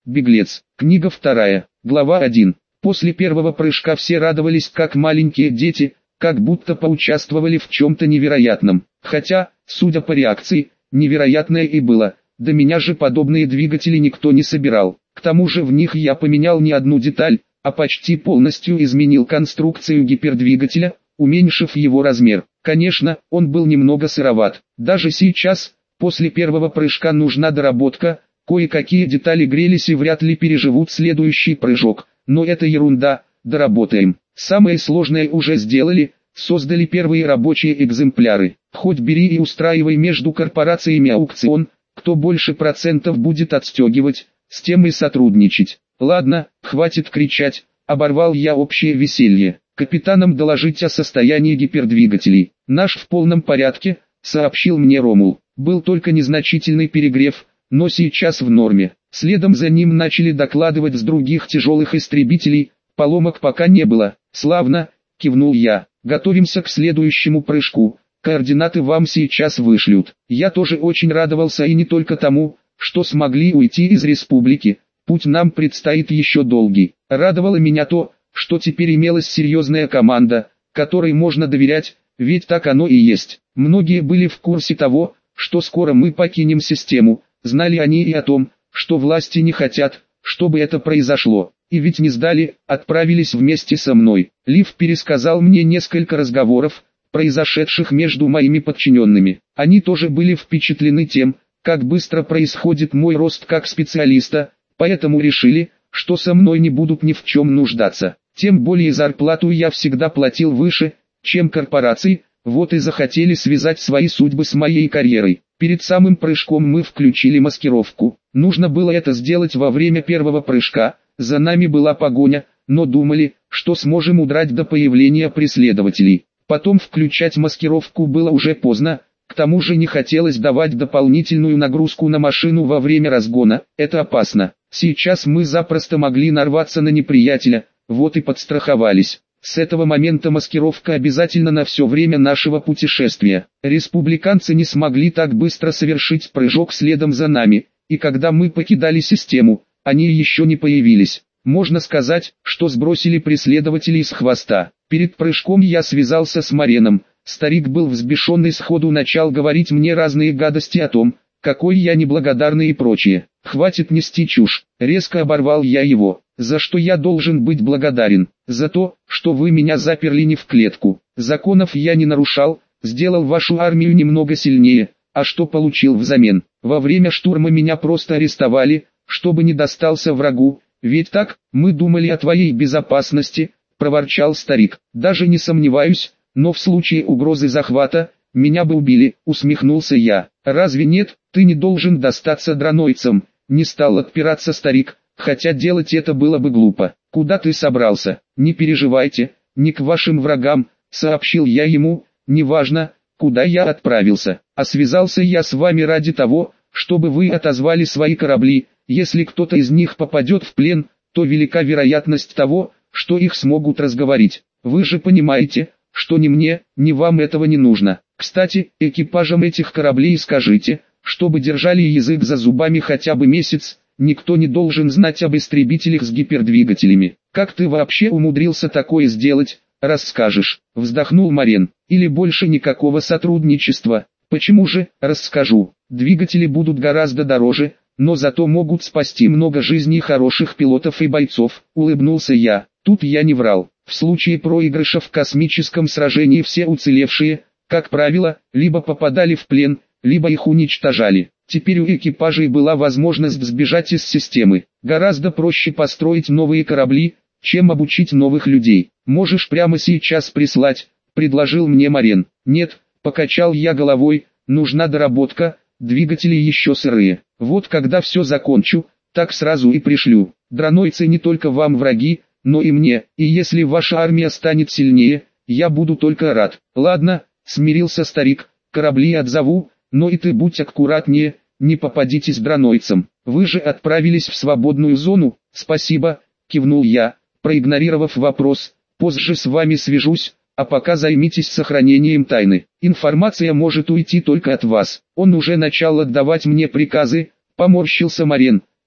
Беглец. Книга 2. Глава 1. После первого прыжка все радовались как маленькие дети, как будто поучаствовали в чем-то невероятном. Хотя, судя по реакции, невероятное и было. До меня же подобные двигатели никто не собирал. К тому же в них я поменял не одну деталь, а почти полностью изменил конструкцию гипердвигателя, уменьшив его размер. Конечно, он был немного сыроват. Даже сейчас, после первого прыжка нужна доработка, кое-какие детали грелись и вряд ли переживут следующий прыжок. Но это ерунда, доработаем. Самое сложное уже сделали, создали первые рабочие экземпляры. Хоть бери и устраивай между корпорациями аукцион, кто больше процентов будет отстегивать, с тем и сотрудничать. Ладно, хватит кричать, оборвал я общее веселье. Капитанам доложить о состоянии гипердвигателей. Наш в полном порядке, сообщил мне Ромул. Был только незначительный перегрев, но сейчас в норме. Следом за ним начали докладывать с других тяжелых истребителей, поломок пока не было. Славно, кивнул я. Готовимся к следующему прыжку. Координаты вам сейчас вышлют. Я тоже очень радовался и не только тому, что смогли уйти из республики. Путь нам предстоит еще долгий. Радовало меня то, что теперь имелась серьезная команда, которой можно доверять, ведь так оно и есть. Многие были в курсе того, что скоро мы покинем систему, знали они и о том, что власти не хотят, чтобы это произошло. И ведь не сдали, отправились вместе со мной. Лив пересказал мне несколько разговоров, произошедших между моими подчиненными. Они тоже были впечатлены тем, как быстро происходит мой рост как специалиста, поэтому решили, что со мной не будут ни в чем нуждаться. Тем более зарплату я всегда платил выше, чем корпорации, вот и захотели связать свои судьбы с моей карьерой. Перед самым прыжком мы включили маскировку. Нужно было это сделать во время первого прыжка, за нами была погоня, но думали, что сможем удрать до появления преследователей. Потом включать маскировку было уже поздно, к тому же не хотелось давать дополнительную нагрузку на машину во время разгона, это опасно. Сейчас мы запросто могли нарваться на неприятеля, вот и подстраховались. С этого момента маскировка обязательно на все время нашего путешествия. Республиканцы не смогли так быстро совершить прыжок следом за нами, и когда мы покидали систему, они еще не появились. Можно сказать, что сбросили преследователей с хвоста. Перед прыжком я связался с Мареном. Старик был взбешен и сходу начал говорить мне разные гадости о том, какой я неблагодарный и прочее. Хватит нести чушь. Резко оборвал я его. За что я должен быть благодарен? За то, что вы меня заперли не в клетку. Законов я не нарушал, сделал вашу армию немного сильнее. А что получил взамен? Во время штурма меня просто арестовали, чтобы не достался врагу. Ведь так, мы думали о твоей безопасности, проворчал старик. Даже не сомневаюсь, но в случае угрозы захвата, меня бы убили, усмехнулся я. Разве нет, ты не должен достаться дранойцам, не стал отпираться старик, хотя делать это было бы глупо. Куда ты собрался? Не переживайте, не к вашим врагам, сообщил я ему, неважно, куда я отправился, а связался я с вами ради того, чтобы вы отозвали свои корабли. Если кто-то из них попадет в плен, то велика вероятность того, что их смогут разговорить. Вы же понимаете, что ни мне, ни вам этого не нужно. Кстати, экипажам этих кораблей скажите, чтобы держали язык за зубами хотя бы месяц, никто не должен знать об истребителях с гипердвигателями. Как ты вообще умудрился такое сделать, расскажешь, вздохнул Марен. Или больше никакого сотрудничества. Почему же, расскажу. Двигатели будут гораздо дороже, но зато могут спасти много жизней хороших пилотов и бойцов, улыбнулся я. Тут я не врал. В случае проигрыша в космическом сражении все уцелевшие, как правило, либо попадали в плен, либо их уничтожали. Теперь у экипажей была возможность сбежать из системы. Гораздо проще построить новые корабли, чем обучить новых людей. Можешь прямо сейчас прислать, предложил мне Марен. Нет, покачал я головой, нужна доработка, двигатели еще сырые. Вот когда все закончу, так сразу и пришлю. Дранойцы не только вам враги, но и мне, и если ваша армия станет сильнее, я буду только рад. Ладно, смирился старик, корабли отзову, но и ты будь аккуратнее, не попадитесь дранойцам. Вы же отправились в свободную зону, спасибо, кивнул я, проигнорировав вопрос, позже с вами свяжусь, а пока займитесь сохранением тайны. Информация может уйти только от вас. Он уже начал отдавать мне приказы, поморщился Марен,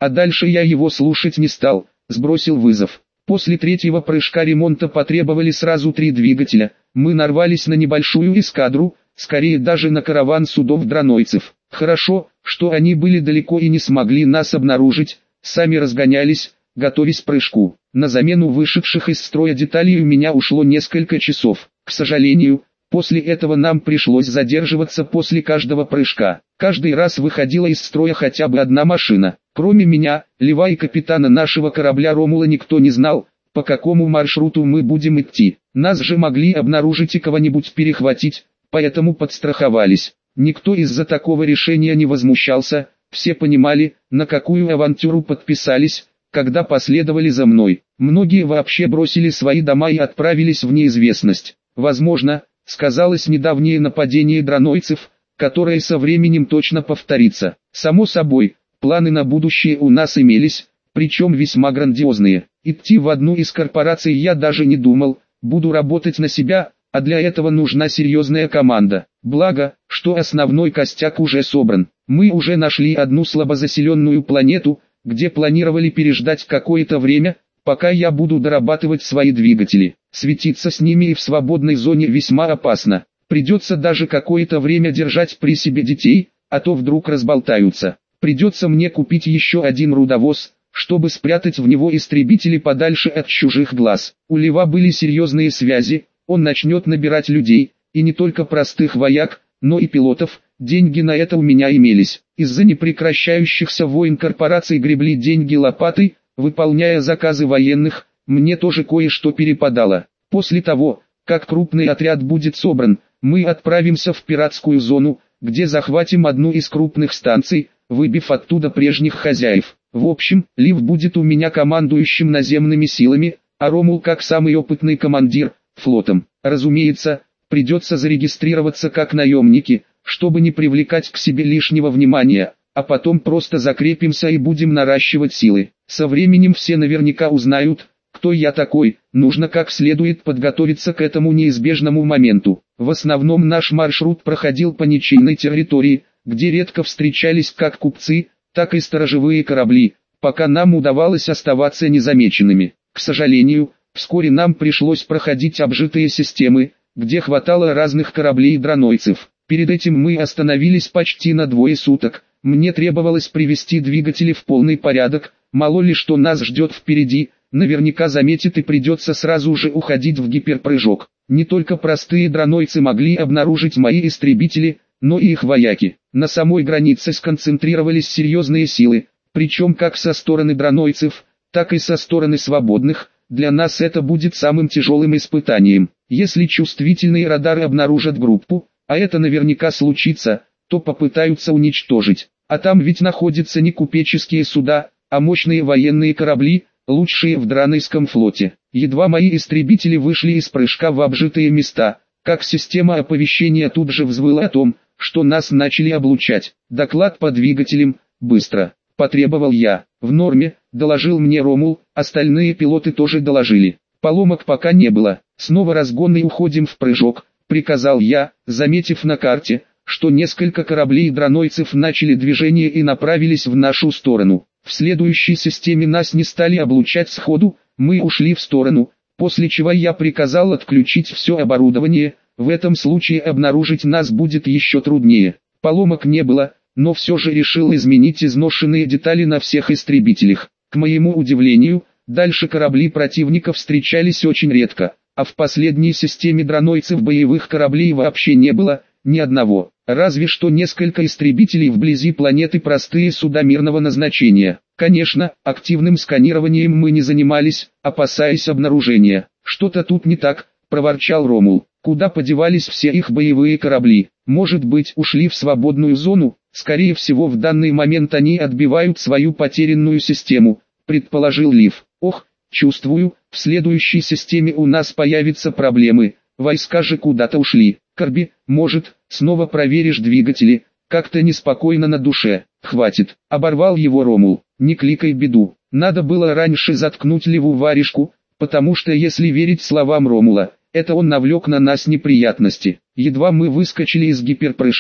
А дальше я его слушать не стал, сбросил вызов. После третьего прыжка ремонта потребовали сразу 3 двигателя. Мы нарвались на небольшую эскадру, скорее даже на караван судов-дронойцев. Хорошо, что они были далеко и не смогли нас обнаружить, сами разгонялись, готовясь к прыжку. На замену вышедших из строя деталей у меня ушло несколько часов. К сожалению, после этого нам пришлось задерживаться после каждого прыжка. Каждый раз выходила из строя хотя бы одна машина. Кроме меня, Льва и капитана нашего корабля Ромула никто не знал, по какому маршруту мы будем идти. Нас же могли обнаружить и кого-нибудь перехватить, поэтому подстраховались. Никто из-за такого решения не возмущался, все понимали, на какую авантюру подписались, когда последовали за мной. Многие вообще бросили свои дома и отправились в неизвестность. Возможно, сказалось недавнее нападение дронойцев, которое со временем точно повторится. Само собой, планы на будущее у нас имелись, причем весьма грандиозные. Идти в одну из корпораций я даже не думал, буду работать на себя, а для этого нужна серьезная команда. Благо, что основной костяк уже собран. Мы уже нашли одну слабозаселенную планету, где планировали переждать какое-то время, пока я буду дорабатывать свои двигатели. Светиться с ними и в свободной зоне весьма опасно. Придется даже какое-то время держать при себе детей, а то вдруг разболтаются. Придется мне купить еще один рудовоз, чтобы спрятать в него истребители подальше от чужих глаз. У Льва были серьезные связи, он начнет набирать людей, и не только простых вояк, но и пилотов. Деньги на это у меня имелись. Из-за непрекращающихся войн корпораций гребли деньги лопатой, выполняя заказы военных, мне тоже кое-что перепадало. После того, как крупный отряд будет собран, мы отправимся в пиратскую зону, где захватим одну из крупных станций, выбив оттуда прежних хозяев. В общем, Лив будет у меня командующим наземными силами, а Ромул как самый опытный командир, флотом. Разумеется, придется зарегистрироваться как наемники, чтобы не привлекать к себе лишнего внимания, а потом просто закрепимся и будем наращивать силы. Со временем все наверняка узнают, кто я такой, нужно как следует подготовиться к этому неизбежному моменту. В основном наш маршрут проходил по ничейной территории, где редко встречались как купцы, так и сторожевые корабли, пока нам удавалось оставаться незамеченными. К сожалению, вскоре нам пришлось проходить обжитые системы, где хватало разных кораблей и дронойцев. Перед этим мы остановились почти на 2 суток, мне требовалось привести двигатели в полный порядок, мало ли что нас ждет впереди, наверняка заметит и придется сразу же уходить в гиперпрыжок. Не только простые дронойцы могли обнаружить мои истребители, но и их вояки. На самой границе сконцентрировались серьезные силы, причем как со стороны дронойцев, так и со стороны свободных. Для нас это будет самым тяжелым испытанием. Если чувствительные радары обнаружат группу, а это наверняка случится, то попытаются уничтожить. А там ведь находятся не купеческие суда, а мощные военные корабли, лучшие в дронойском флоте. Едва мои истребители вышли из прыжка в обжитые места, как система оповещения тут же взвыла о том, что нас начали облучать. «Доклад по двигателям, быстро!» – потребовал я. «В норме», – доложил мне Ромул, остальные пилоты тоже доложили. Поломок пока не было. «Снова разгон и уходим в прыжок», – приказал я, заметив на карте, что несколько кораблей дронойцев начали движение и направились в нашу сторону. В следующей системе нас не стали облучать сходу, мы ушли в сторону, после чего я приказал отключить все оборудование. В этом случае обнаружить нас будет еще труднее. Поломок не было, но все же решил изменить изношенные детали на всех истребителях. К моему удивлению, дальше корабли противника встречались очень редко, а в последней системе дронойцев боевых кораблей вообще не было, ни одного. Разве что несколько истребителей вблизи планеты, простые суда мирного назначения. Конечно, активным сканированием мы не занимались, опасаясь обнаружения. «Что-то тут не так», – проворчал Ромул. «Куда подевались все их боевые корабли? Может быть, ушли в свободную зону? Скорее всего, в данный момент они отбивают свою потерянную систему», – предположил Лив. «Ох, чувствую, в следующей системе у нас появятся проблемы. Войска же куда-то ушли. Корби, может, снова проверишь двигатели? Как-то неспокойно на душе». «Хватит», – оборвал его Ромул. «Не кликай беду. Надо было раньше заткнуть Ливу варежку, потому что, если верить словам Ромула, это он навлек на нас неприятности. Едва мы выскочили из гиперпрыжка,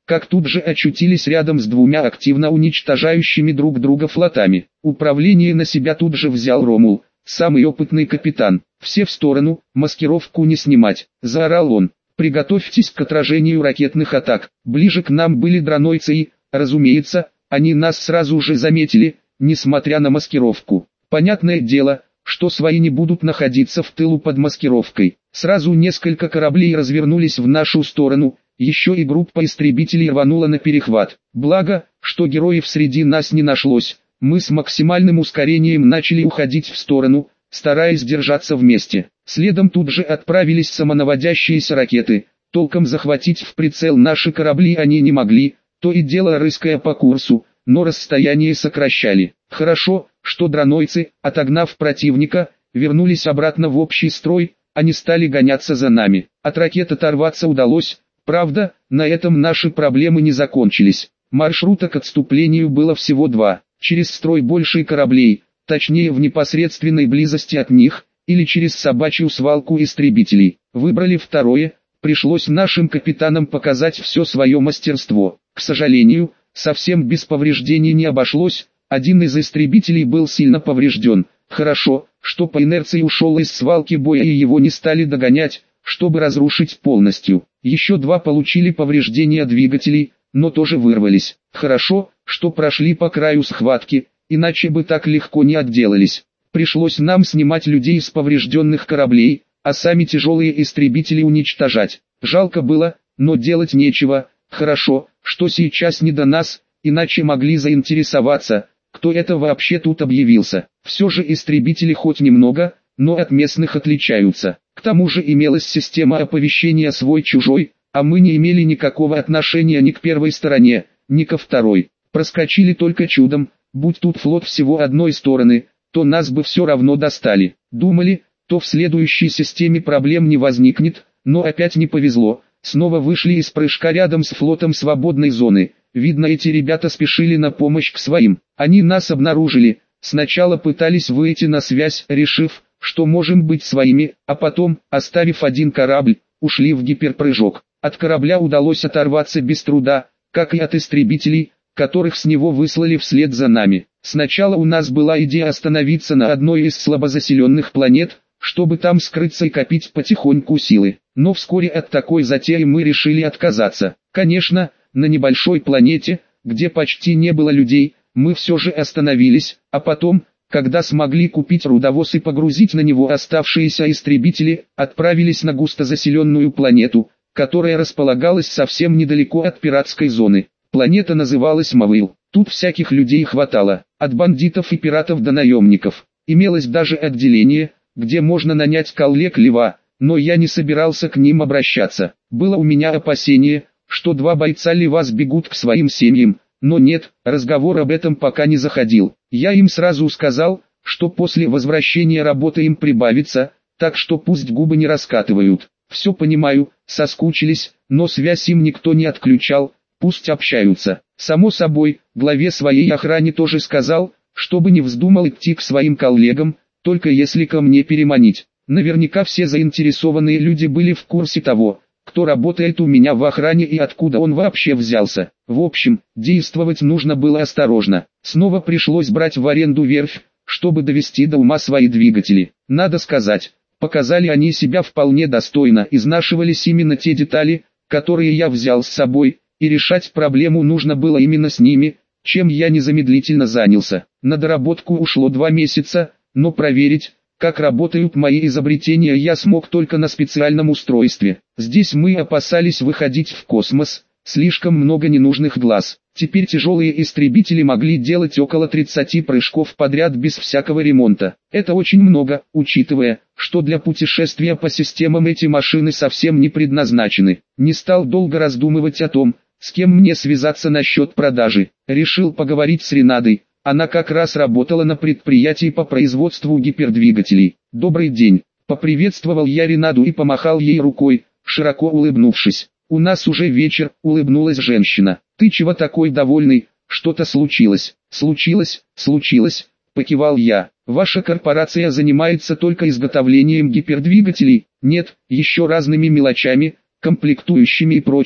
как тут же очутились рядом с двумя активно уничтожающими друг друга флотами. Управление на себя тут же взял Ромул, самый опытный капитан. «Все в сторону, маскировку не снимать», — заорал он. «Приготовьтесь к отражению ракетных атак». Ближе к нам были дронойцы и, разумеется, они нас сразу же заметили, несмотря на маскировку. Понятное дело, что свои не будут находиться в тылу под маскировкой. Сразу несколько кораблей развернулись в нашу сторону, еще и группа истребителей рванула на перехват. Благо, что героев среди нас не нашлось, мы с максимальным ускорением начали уходить в сторону, стараясь держаться вместе. Следом тут же отправились самонаводящиеся ракеты. Толком захватить в прицел наши корабли они не могли, то и дело рыская по курсу, но расстояние сокращали. Хорошо, что дронойцы, отогнав противника, вернулись обратно в общий строй, они стали гоняться за нами. От ракет оторваться удалось, правда, на этом наши проблемы не закончились. Маршрута к отступлению было всего два: через строй больших кораблей, точнее в непосредственной близости от них, или через собачью свалку истребителей. Выбрали второе, пришлось нашим капитанам показать все свое мастерство. К сожалению, совсем без повреждений не обошлось, один из истребителей был сильно поврежден. Хорошо, что по инерции ушел из свалки боя и его не стали догонять, чтобы разрушить полностью. Еще два получили повреждения двигателей, но тоже вырвались. Хорошо, что прошли по краю схватки, иначе бы так легко не отделались. Пришлось нам снимать людей с поврежденных кораблей, а сами тяжелые истребители уничтожать. Жалко было, но делать нечего. Хорошо, что сейчас не до нас, иначе могли заинтересоваться, кто это вообще тут объявился. Все же истребители хоть немного, но от местных отличаются. К тому же имелась система оповещения свой-чужой, а мы не имели никакого отношения ни к первой стороне, ни ко второй. Проскочили только чудом, будь тут флот всего одной стороны, то нас бы все равно достали. Думали, то в следующей системе проблем не возникнет, но опять не повезло. Снова вышли из прыжка рядом с флотом свободной зоны. Видно, эти ребята спешили на помощь к своим. Они нас обнаружили. Сначала пытались выйти на связь, решив, что можем быть своими, а потом, оставив один корабль, ушли в гиперпрыжок. От корабля удалось оторваться без труда, как и от истребителей, которых с него выслали вслед за нами. Сначала у нас была идея остановиться на одной из слабозаселенных планет, чтобы там скрыться и копить потихоньку силы. Но вскоре от такой затеи мы решили отказаться. Конечно, на небольшой планете, где почти не было людей, мы все же остановились, а потом, когда смогли купить рудовоз и погрузить на него оставшиеся истребители, отправились на густозаселенную планету, которая располагалась совсем недалеко от пиратской зоны. Планета называлась Мавил. Тут всяких людей хватало, от бандитов и пиратов до наемников. Имелось даже отделение, где можно нанять коллег Лева, но я не собирался к ним обращаться. Было у меня опасение, что два бойца Лева сбегут к своим семьям, но нет, разговор об этом пока не заходил. Я им сразу сказал, что после возвращения работы им прибавится, так что пусть губы не раскатывают. Все понимаю, соскучились, но связь им никто не отключал, пусть общаются. Само собой, главе своей охране тоже сказал, чтобы не вздумал идти к своим коллегам, только если ко мне переманить. Наверняка все заинтересованные люди были в курсе того, кто работает у меня в охране и откуда он вообще взялся. В общем, действовать нужно было осторожно. Снова пришлось брать в аренду верфь, чтобы довести до ума свои двигатели. Надо сказать, показали они себя вполне достойно, изнашивались именно те детали, которые я взял с собой, и решать проблему нужно было именно с ними, чем я незамедлительно занялся. На доработку ушло 2 месяца, но проверить, как работают мои изобретения, я смог только на специальном устройстве. Здесь мы опасались выходить в космос, слишком много ненужных глаз. Теперь тяжелые истребители могли делать около 30 прыжков подряд без всякого ремонта. Это очень много, учитывая, что для путешествия по системам эти машины совсем не предназначены. Не стал долго раздумывать о том, с кем мне связаться насчет продажи. Решил поговорить с Ренадой. Она как раз работала на предприятии по производству гипердвигателей. «Добрый день», — поприветствовал я Ренаду и помахал ей рукой, широко улыбнувшись. «У нас уже вечер», — улыбнулась женщина. «Ты чего такой довольный? Что-то случилось?» «Случилось», — покивал я. «Ваша корпорация занимается только изготовлением гипердвигателей?» «Нет, еще разными мелочами, комплектующими и прочим», —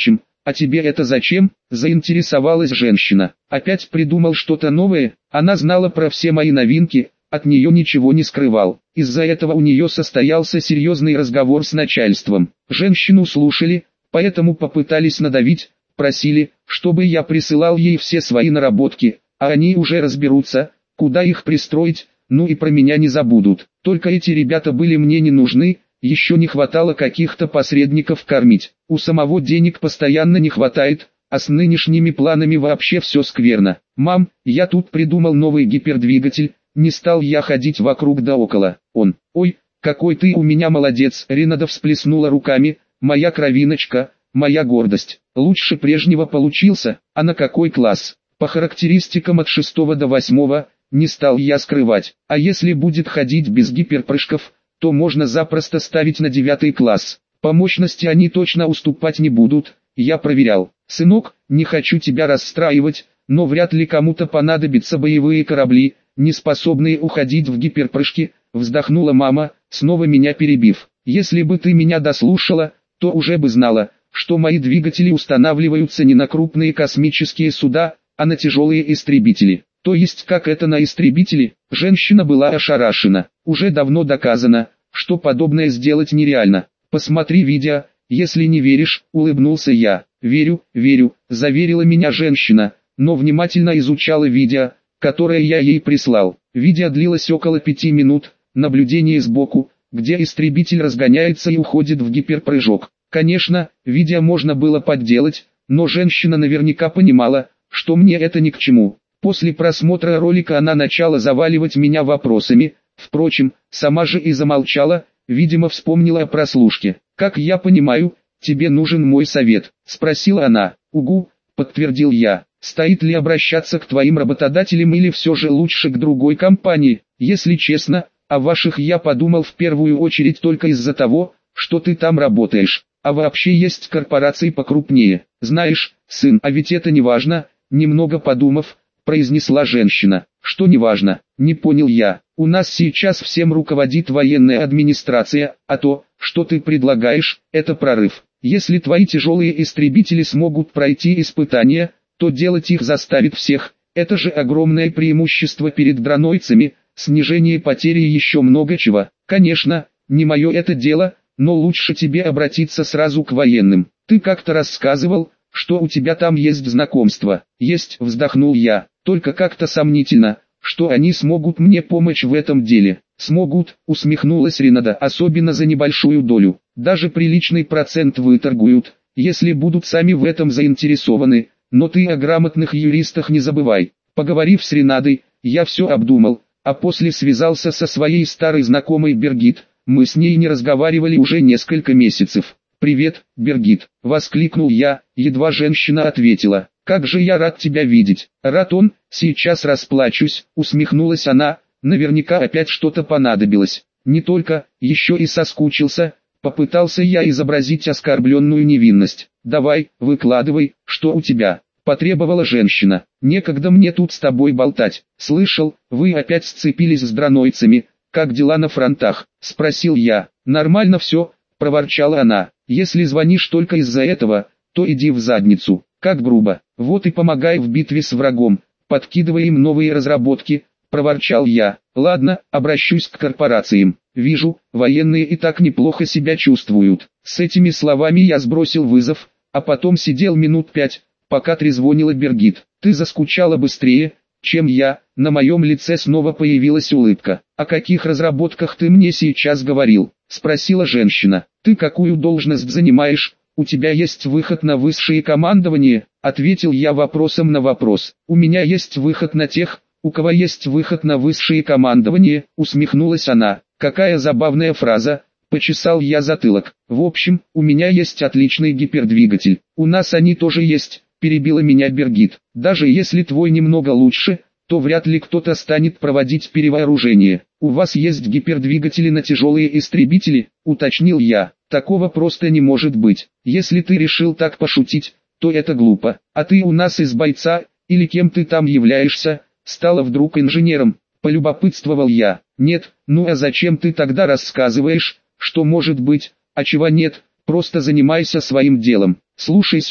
«А тебе это зачем?» – заинтересовалась женщина. «Опять придумал что-то новое?» Она знала про все мои новинки, от нее ничего не скрывал. Из-за этого у нее состоялся серьезный разговор с начальством. Женщину слушали, поэтому попытались надавить, просили, чтобы я присылал ей все свои наработки, а они уже разберутся, куда их пристроить, ну и про меня не забудут. Только эти ребята были мне не нужны, еще не хватало каких-то посредников кормить. У самого денег постоянно не хватает, а с нынешними планами вообще все скверно. «Мам, я тут придумал новый гипердвигатель», не стал я ходить вокруг да около. Он: «Ой, какой ты у меня молодец!» Ренада всплеснула руками: «Моя кровиночка, моя гордость. Лучше прежнего получился, а на какой класс?» По характеристикам от 6 до 8, не стал я скрывать. А если будет ходить без гиперпрыжков, то можно запросто ставить на 9 класс. По мощности они точно уступать не будут, я проверял. «Сынок, не хочу тебя расстраивать, но вряд ли кому-то понадобятся боевые корабли, не способные уходить в гиперпрыжки», вздохнула мама, снова меня перебив. «Если бы ты меня дослушала, то уже бы знала, что мои двигатели устанавливаются не на крупные космические суда, а на тяжелые истребители». «То есть как это на истребители?» Женщина была ошарашена. «Уже давно доказано, что подобное сделать нереально. Посмотри видео, если не веришь», улыбнулся я. «Верю, верю», заверила меня женщина, но внимательно изучала видео, которое я ей прислал. Видео длилось около 5 минут, наблюдение сбоку, где истребитель разгоняется и уходит в гиперпрыжок. Конечно, видео можно было подделать, но женщина наверняка понимала, что мне это ни к чему. После просмотра ролика она начала заваливать меня вопросами, впрочем, сама же и замолчала, видимо вспомнила о прослушке. «Как я понимаю, тебе нужен мой совет?» – спросила она. «Угу», – подтвердил я. «Стоит ли обращаться к твоим работодателям или все же лучше к другой компании? Если честно, о ваших я подумал в первую очередь только из-за того, что ты там работаешь. А вообще есть корпорации покрупнее. Знаешь, сын, а ведь это не важно», немного подумав, произнесла женщина. «Что не важно?» – не понял я. «У нас сейчас всем руководит военная администрация, а то, что ты предлагаешь, это прорыв. Если твои тяжелые истребители смогут пройти испытания, то делать их заставит всех. Это же огромное преимущество перед дронойцами, снижение потери и еще много чего. Конечно, не мое это дело, но лучше тебе обратиться сразу к военным. Ты как-то рассказывал, что у тебя там есть знакомство». «Есть», вздохнул я, «только как-то сомнительно, что они смогут мне помочь в этом деле». «Смогут», усмехнулась Ренада, «особенно за небольшую долю. Даже приличный процент выторгуют, если будут сами в этом заинтересованы. Но ты о грамотных юристах не забывай». Поговорив с Ренадой, я все обдумал, а после связался со своей старой знакомой Бергит. Мы с ней не разговаривали уже несколько месяцев. «Привет, Бергит», — воскликнул я, едва женщина ответила. «Как же я рад тебя видеть». «Рад он, сейчас расплачусь», — усмехнулась она, наверняка опять что-то понадобилось. «Не только, еще и соскучился», — попытался я изобразить оскорбленную невинность. «Давай, выкладывай, что у тебя», — потребовала женщина. «Некогда мне тут с тобой болтать. Слышал, вы опять сцепились с дронойцами. Как дела на фронтах?» — спросил я. «Нормально все», — проворчала она. «Если звонишь только из-за этого, то иди в задницу». «Как грубо. Вот и помогай в битве с врагом, подкидывай им новые разработки», — проворчал я. «Ладно, обращусь к корпорациям. Вижу, военные и так неплохо себя чувствуют». С этими словами я сбросил вызов, а потом сидел минут 5, пока трезвонила Бергит. «Ты заскучала быстрее, чем я», на моем лице снова появилась улыбка. «О каких разработках ты мне сейчас говорил?» — спросила женщина. «Ты какую должность занимаешь? У тебя есть выход на высшее командование?» — ответил я вопросом на вопрос. «У меня есть выход на тех, у кого есть выход на высшее командование», — усмехнулась она. «Какая забавная фраза», — почесал я затылок. «В общем, у меня есть отличный гипердвигатель. У нас они тоже есть», — перебила меня Бергит. «Даже если твой немного лучше, то вряд ли кто-то станет проводить перевооружение. У вас есть гипердвигатели на тяжелые истребители?» — уточнил я. «Такого просто не может быть. Если ты решил так пошутить, то это глупо. А ты у нас из бойца, или кем ты там являешься?» Стала вдруг инженером, полюбопытствовал я. «Нет, ну а зачем ты тогда рассказываешь, что может быть, а чего нет, просто занимайся своим делом. Слушай сюда»,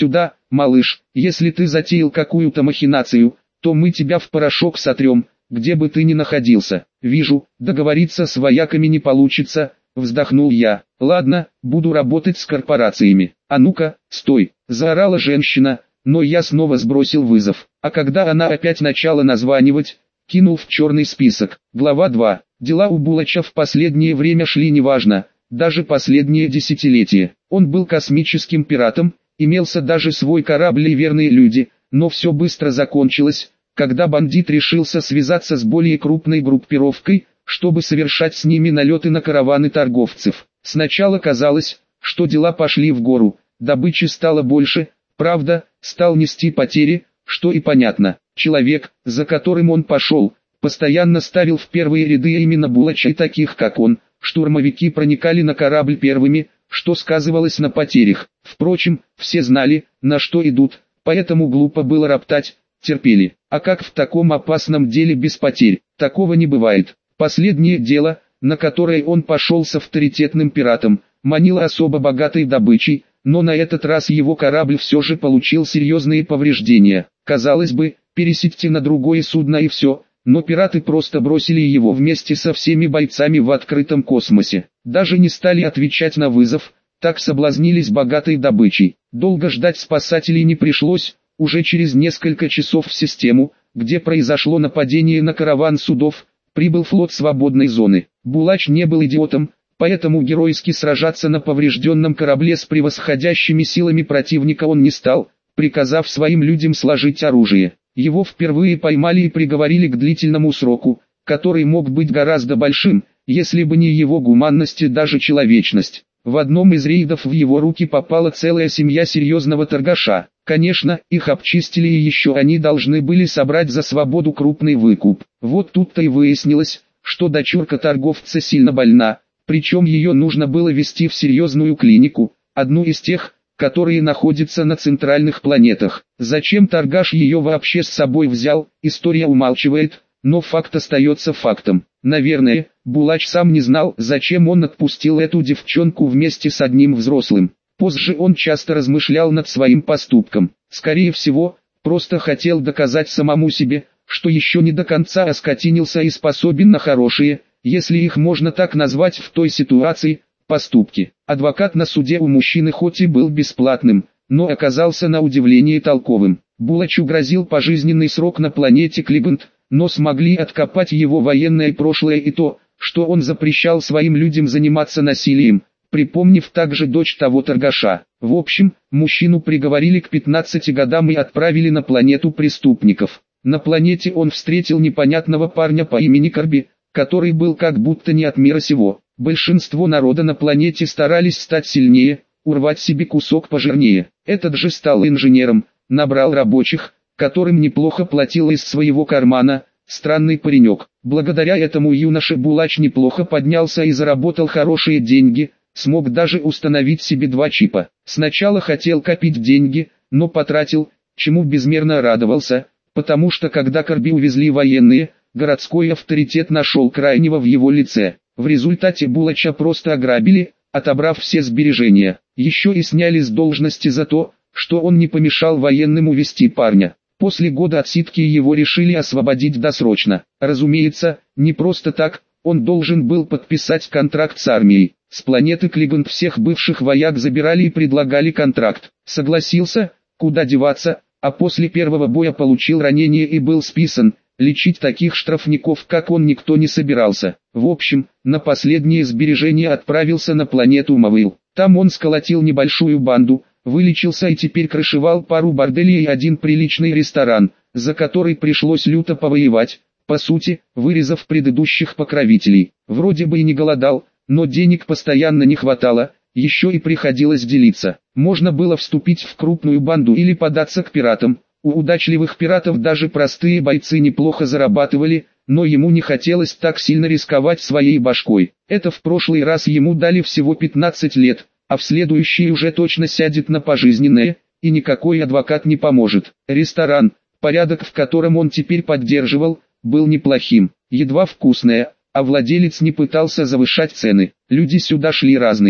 малыш, если ты затеял какую-то махинацию, то мы тебя в порошок сотрем, где бы ты ни находился. Вижу, договориться с вояками не получится, вздохнул я. Ладно, буду работать с корпорациями. А ну-ка, стой, заорала женщина, но я снова сбросил вызов. А когда она опять начала названивать, кинул в черный список. Глава 2. Дела у Булача в последнее время шли неважно, даже последнее десятилетие. Он был космическим пиратом, имелся даже свой корабль и верные люди, но все быстро закончилось, когда бандит решился связаться с более крупной группировкой, чтобы совершать с ними налеты на караваны торговцев. Сначала казалось, что дела пошли в гору, добычи стало больше, правда, стал нести потери, что и понятно. Человек, за которым он пошел, постоянно ставил в первые ряды именно Булача и таких как он. Штурмовики проникали на корабль первыми, что сказывалось на потерях. Впрочем, все знали, на что идут, поэтому глупо было роптать, терпели. А как в таком опасном деле без потерь? Такого не бывает. Последнее дело, на которое он пошел с авторитетным пиратом, манило особо богатой добычей, но на этот раз его корабль все же получил серьезные повреждения. Казалось бы, пересечь на другое судно и все, но пираты просто бросили его вместе со всеми бойцами в открытом космосе. Даже не стали отвечать на вызов, так соблазнились богатой добычей. Долго ждать спасателей не пришлось, уже через несколько часов в систему, где произошло нападение на караван судов, прибыл флот свободной зоны. Булач не был идиотом, поэтому геройски сражаться на поврежденном корабле с превосходящими силами противника он не стал, приказав своим людям сложить оружие. Его впервые поймали и приговорили к длительному сроку, который мог быть гораздо большим, если бы не его гуманность и даже человечность. В одном из рейдов в его руки попала целая семья серьезного торгаша. Конечно, их обчистили и еще они должны были собрать за свободу крупный выкуп. Вот тут-то и выяснилось, что дочурка торговца сильно больна, причем ее нужно было везти в серьезную клинику, одну из тех, которые находятся на центральных планетах. Зачем торгаш ее вообще с собой взял, история умалчивает, но факт остается фактом. Наверное, Булач сам не знал, зачем он отпустил эту девчонку вместе с одним взрослым. Позже он часто размышлял над своим поступком. Скорее всего, просто хотел доказать самому себе, что еще не до конца оскотинился и способен на хорошие, если их можно так назвать в той ситуации, поступки. Адвокат на суде у мужчины хоть и был бесплатным, но оказался на удивление толковым. Булачу грозил пожизненный срок на планете Клигент, но смогли откопать его военное прошлое и то, что он запрещал своим людям заниматься насилием, припомнив также дочь того торгаша. В общем, мужчину приговорили к 15 годам и отправили на планету преступников. На планете он встретил непонятного парня по имени Корби, который был как будто не от мира сего. Большинство народа на планете старались стать сильнее, урвать себе кусок пожирнее. Этот же стал инженером, набрал рабочих, которым неплохо платил из своего кармана. Странный паренек. Благодаря этому юноше Булач неплохо поднялся и заработал хорошие деньги, смог даже установить себе 2 чипа. Сначала хотел копить деньги, но потратил, чему безмерно радовался, потому что когда Корби увезли военные, городской авторитет нашел крайнего в его лице. В результате Булача просто ограбили, отобрав все сбережения. Еще и сняли с должности за то, что он не помешал военным увезти парня. После года отсидки его решили освободить досрочно. Разумеется, не просто так, он должен был подписать контракт с армией. С планеты Клигент всех бывших вояк забирали и предлагали контракт. Согласился, куда деваться, а после первого боя получил ранение и был списан. Лечить таких штрафников как он никто не собирался. В общем, на последние сбережения отправился на планету Мавил. Там он сколотил небольшую банду, вылечился и теперь крышевал пару борделей и один приличный ресторан, за который пришлось люто повоевать, по сути, вырезав предыдущих покровителей. Вроде бы и не голодал, но денег постоянно не хватало, еще и приходилось делиться. Можно было вступить в крупную банду или податься к пиратам. У удачливых пиратов даже простые бойцы неплохо зарабатывали, но ему не хотелось так сильно рисковать своей башкой. Это в прошлый раз ему дали всего 15 лет, а в следующий уже точно сядет на пожизненное, и никакой адвокат не поможет. Ресторан, порядок в котором он теперь поддерживал, был неплохим, едва вкусное, а владелец не пытался завышать цены. Люди сюда шли разные.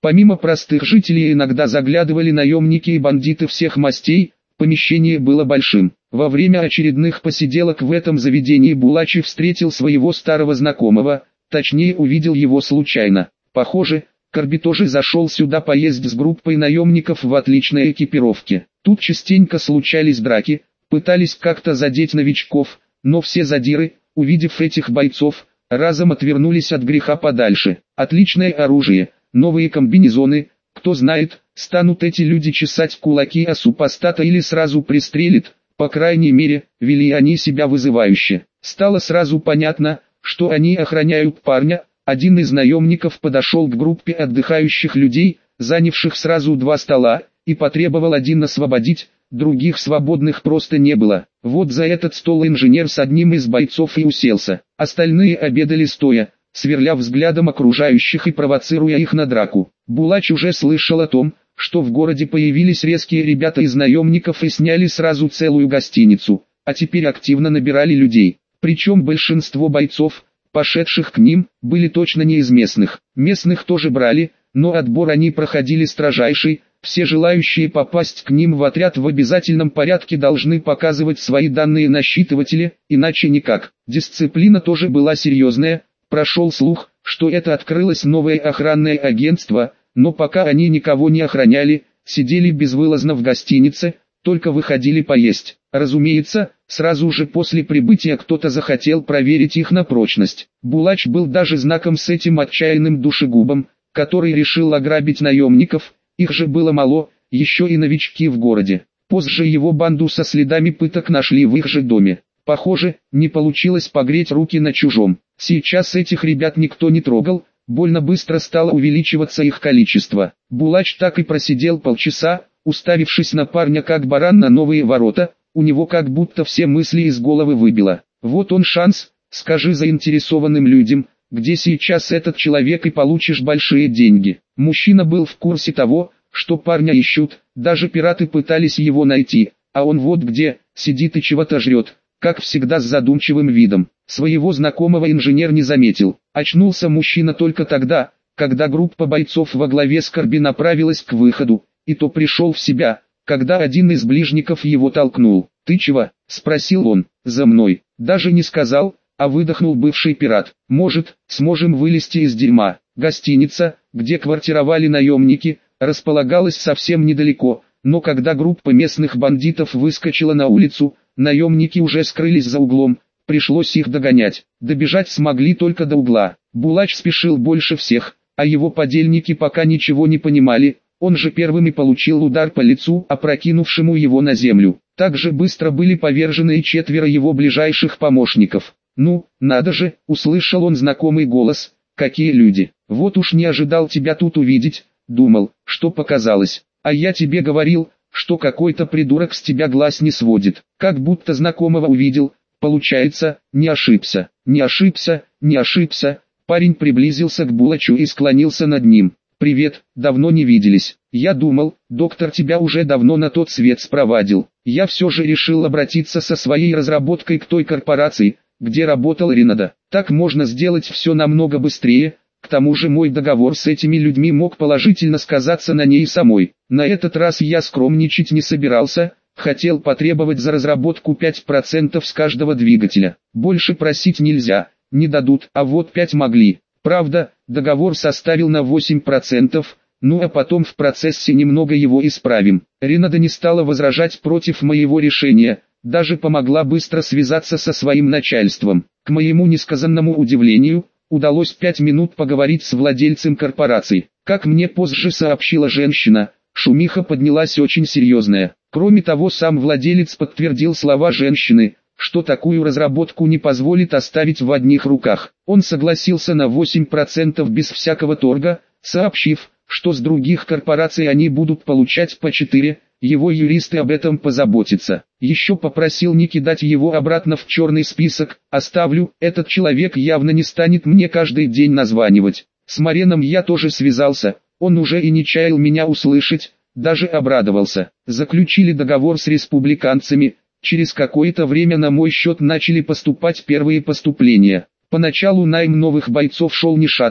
Помимо простых жителей иногда заглядывали наемники и бандиты всех мастей, помещение было большим. Во время очередных посиделок в этом заведении Булачев встретил своего старого знакомого, точнее увидел его случайно. Похоже, Корби тоже зашел сюда поесть с группой наемников в отличной экипировке. Тут частенько случались драки, пытались как-то задеть новичков, но все задиры, увидев этих бойцов, разом отвернулись от греха подальше. Отличное оружие, новые комбинезоны, кто знает, станут эти люди чесать кулаки о супостата или сразу пристрелят, по крайней мере, вели они себя вызывающе. Стало сразу понятно, что они охраняют парня. Один из наемников подошел к группе отдыхающих людей, занявших сразу 2 стола, и потребовал один освободить, других свободных просто не было. Вот за этот стол инженер с одним из бойцов и уселся. Остальные обедали стоя, сверля взглядом окружающих и провоцируя их на драку. Булач уже слышал о том, что в городе появились резкие ребята из наемников и сняли сразу целую гостиницу, а теперь активно набирали людей. Причем большинство бойцов, пошедших к ним, были точно не из местных. Местных тоже брали, но отбор они проходили строжайший. Все желающие попасть к ним в отряд в обязательном порядке должны показывать свои данные на считывателе, иначе никак. Дисциплина тоже была серьезная. Прошел слух, что это открылось новое охранное агентство, но пока они никого не охраняли, сидели безвылазно в гостинице, только выходили поесть. Разумеется, сразу же после прибытия кто-то захотел проверить их на прочность. Булач был даже знаком с этим отчаянным душегубом, который решил ограбить наемников. Их же было мало, еще и новички в городе. Позже его банду со следами пыток нашли в их же доме. Похоже, не получилось погреть руки на чужом. Сейчас этих ребят никто не трогал, больно быстро стало увеличиваться их количество. Булач так и просидел полчаса, уставившись на парня как баран на новые ворота. У него как будто все мысли из головы выбило. Вот он шанс, скажи заинтересованным людям, где сейчас этот человек, и получишь большие деньги. Мужчина был в курсе того, что парня ищут, даже пираты пытались его найти, а он вот где, сидит и чего-то жрет, как всегда с задумчивым видом. Своего знакомого инженер не заметил. Очнулся мужчина только тогда, когда группа бойцов во главе с Корби направилась к выходу, и то пришел в себя, когда один из ближников его толкнул. «Ты чего?» – спросил он. «За мной». Даже не сказал, а выдохнул бывший пират. «Может, сможем вылезти из дерьма». Гостиница, где квартировали наемники, располагалась совсем недалеко, но когда группа местных бандитов выскочила на улицу, наемники уже скрылись за углом, пришлось их догонять. Добежать смогли только до угла. Булач спешил больше всех, а его подельники пока ничего не понимали. Он же первыми получил удар по лицу, опрокинувшему его на землю. Также быстро были повержены и 4 его ближайших помощников. «Ну, надо же», — услышал он знакомый голос, — «какие люди! Вот уж не ожидал тебя тут увидеть, думал, что показалось. А я тебе говорил, что какой-то придурок с тебя глаз не сводит». Как будто знакомого увидел, получается, не ошибся. Не ошибся, не ошибся. Парень приблизился к Булачу и склонился над ним. «Привет, давно не виделись. Я думал, доктор тебя уже давно на тот свет спровадил. Я все же решил обратиться со своей разработкой к той корпорации, где работал Ринада. Так можно сделать все намного быстрее. К тому же мой договор с этими людьми мог положительно сказаться на ней самой. На этот раз я скромничать не собирался, хотел потребовать за разработку 5% с каждого двигателя. Больше просить нельзя, не дадут, а вот 5 могли. Правда, договор составил на 8%, ну а потом в процессе немного его исправим». Ринада не стала возражать против моего решения, даже помогла быстро связаться со своим начальством. К моему несказанному удивлению, удалось 5 минут поговорить с владельцем корпорации. Как мне позже сообщила женщина, шумиха поднялась очень серьезная. Кроме того, сам владелец подтвердил слова женщины, что такую разработку не позволит оставить в одних руках. Он согласился на 8% без всякого торга, сообщив, что с других корпораций они будут получать по 4%, его юристы об этом позаботятся. Еще попросил не кидать его обратно в черный список, оставлю, этот человек явно не станет мне каждый день названивать. С Мареном я тоже связался, он уже и не чаял меня услышать, даже обрадовался. Заключили договор с республиканцами. Через какое-то время на мой счет начали поступать первые поступления. Поначалу найм новых бойцов шел ни шатко,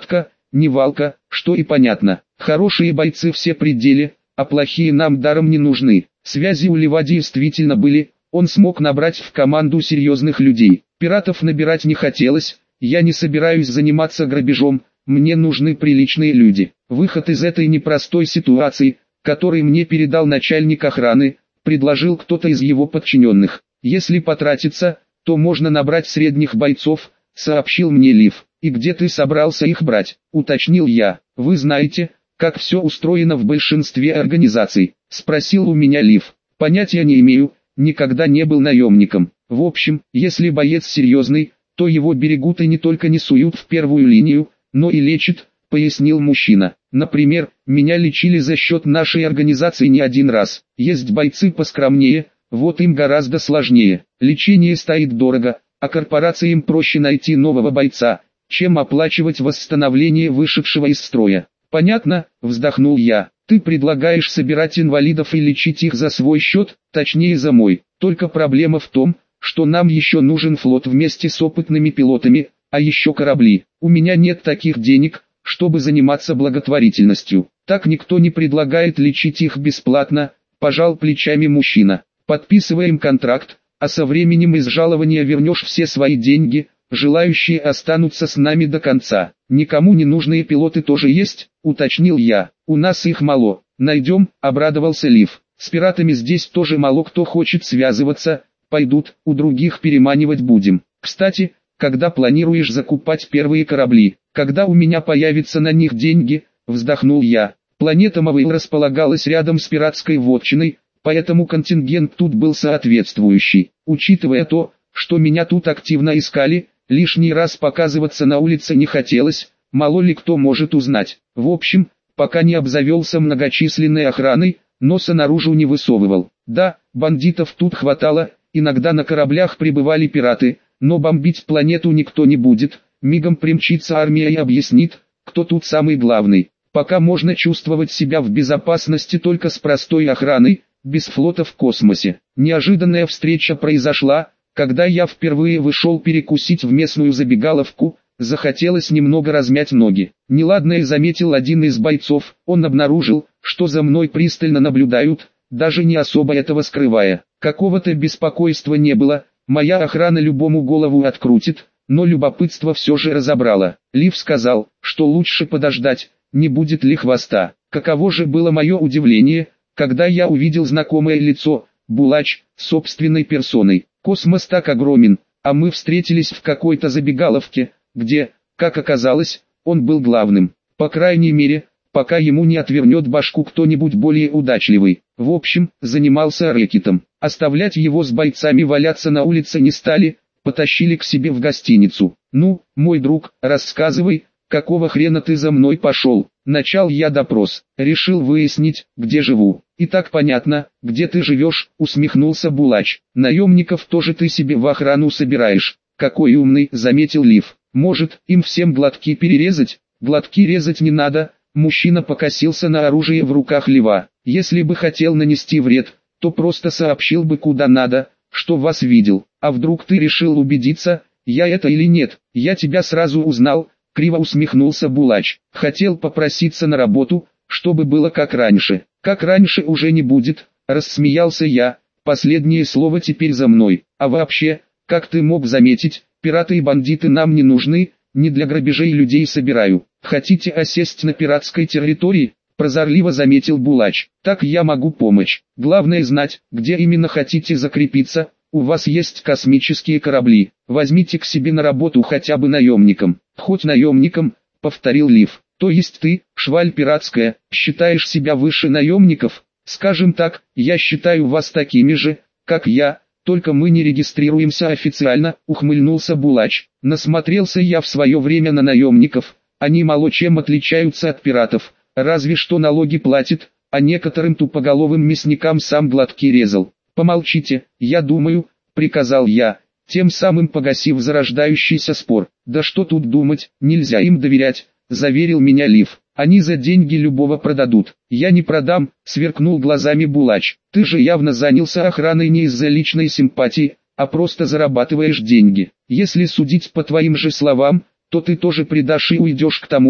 не валка, что и понятно. Хорошие бойцы все при деле, а плохие нам даром не нужны. Связи у Льва действительно были, он смог набрать в команду серьезных людей. Пиратов набирать не хотелось, я не собираюсь заниматься грабежом, мне нужны приличные люди. Выход из этой непростой ситуации, который мне передал начальник охраны, предложил кто-то из его подчиненных. Если потратиться, то можно набрать средних бойцов, сообщил мне Лив. И где ты собрался их брать, уточнил я. Вы знаете, как все устроено в большинстве организаций, спросил у меня Лив. Понятия не имею, никогда не был наемником. В общем, если боец серьезный, то его берегут и не только не суют в первую линию, но и лечат, пояснил мужчина. Например, меня лечили за счет нашей организации не один раз. Есть бойцы поскромнее, вот им гораздо сложнее. Лечение стоит дорого, а корпорациям проще найти нового бойца, чем оплачивать восстановление вышедшего из строя. Понятно, вздохнул я. Ты предлагаешь собирать инвалидов и лечить их за свой счет, точнее за мой. Только проблема в том, что нам еще нужен флот вместе с опытными пилотами, а еще корабли. У меня нет таких денег, чтобы заниматься благотворительностью. Так никто не предлагает лечить их бесплатно, пожал плечами мужчина. Подписываем контракт, а со временем из жалования вернешь все свои деньги, желающие останутся с нами до конца. Никому не нужные пилоты тоже есть, уточнил я. У нас их мало, найдем, обрадовался Лив. С пиратами здесь тоже мало кто хочет связываться, пойдут, у других переманивать будем. Кстати, когда планируешь закупать первые корабли? Когда у меня появятся на них деньги, вздохнул я. Планета Мавейл располагалась рядом с пиратской вотчиной, поэтому контингент тут был соответствующий. Учитывая то, что меня тут активно искали, лишний раз показываться на улице не хотелось, мало ли кто может узнать. В общем, пока не обзавелся многочисленной охраной, носа наружу не высовывал. Да, бандитов тут хватало, иногда на кораблях прибывали пираты, но бомбить планету никто не будет, мигом примчится армия и объяснит, кто тут самый главный. Пока можно чувствовать себя в безопасности только с простой охраной, без флота в космосе. Неожиданная встреча произошла, когда я впервые вышел перекусить в местную забегаловку, захотелось немного размять ноги. Неладное заметил один из бойцов, он обнаружил, что за мной пристально наблюдают, даже не особо этого скрывая. Какого-то беспокойства не было, моя охрана любому голову открутит, но любопытство все же разобрало. Лив сказал, что лучше подождать, не будет ли хвоста. Каково же было мое удивление, когда я увидел знакомое лицо, Булач, собственной персоной. Космос так огромен, а мы встретились в какой-то забегаловке, где, как оказалось, он был главным. По крайней мере, пока ему не отвернет башку кто-нибудь более удачливый. В общем, занимался рэкетом. Оставлять его с бойцами валяться на улице не стали, потащили к себе в гостиницу. Ну, мой друг, рассказывай, какого хрена ты за мной пошел? Начал я допрос, решил выяснить, где живу. И так понятно, где ты живешь, усмехнулся Булач. Наемников тоже ты себе в охрану собираешь. Какой умный, заметил Лив. Может, им всем глотки перерезать? Глотки резать не надо. Мужчина покосился на оружие в руках Льва. Если бы хотел нанести вред, то просто сообщил бы куда надо, что вас видел. А вдруг ты решил убедиться, я это или нет? Я тебя сразу узнал. Криво усмехнулся Булач. Хотел попроситься на работу, чтобы было как раньше. Как раньше уже не будет, рассмеялся я. Последнее слово теперь за мной. А вообще, как ты мог заметить, пираты и бандиты нам не нужны, не для грабежей людей собираю. Хотите осесть на пиратской территории? Прозорливо заметил Булач. Так я могу помочь. Главное знать, где именно хотите закрепиться. У вас есть космические корабли. Возьмите к себе на работу хотя бы наемником. Хоть наемником, повторил Лив. То есть ты, шваль пиратская, считаешь себя выше наемников? Скажем так, я считаю вас такими же, как я, только мы не регистрируемся официально, ухмыльнулся Булач. Насмотрелся я в свое время на наемников, они мало чем отличаются от пиратов, разве что налоги платят, а некоторым тупоголовым мясникам сам глотки резал. Помолчите, я думаю, приказал я, тем самым погасив зарождающийся спор. Да что тут думать, нельзя им доверять, заверил меня Лив. Они за деньги любого продадут. Я не продам, сверкнул глазами Булач. Ты же явно занялся охраной не из-за личной симпатии, а просто зарабатываешь деньги. Если судить по твоим же словам, то ты тоже предашь и уйдешь к тому,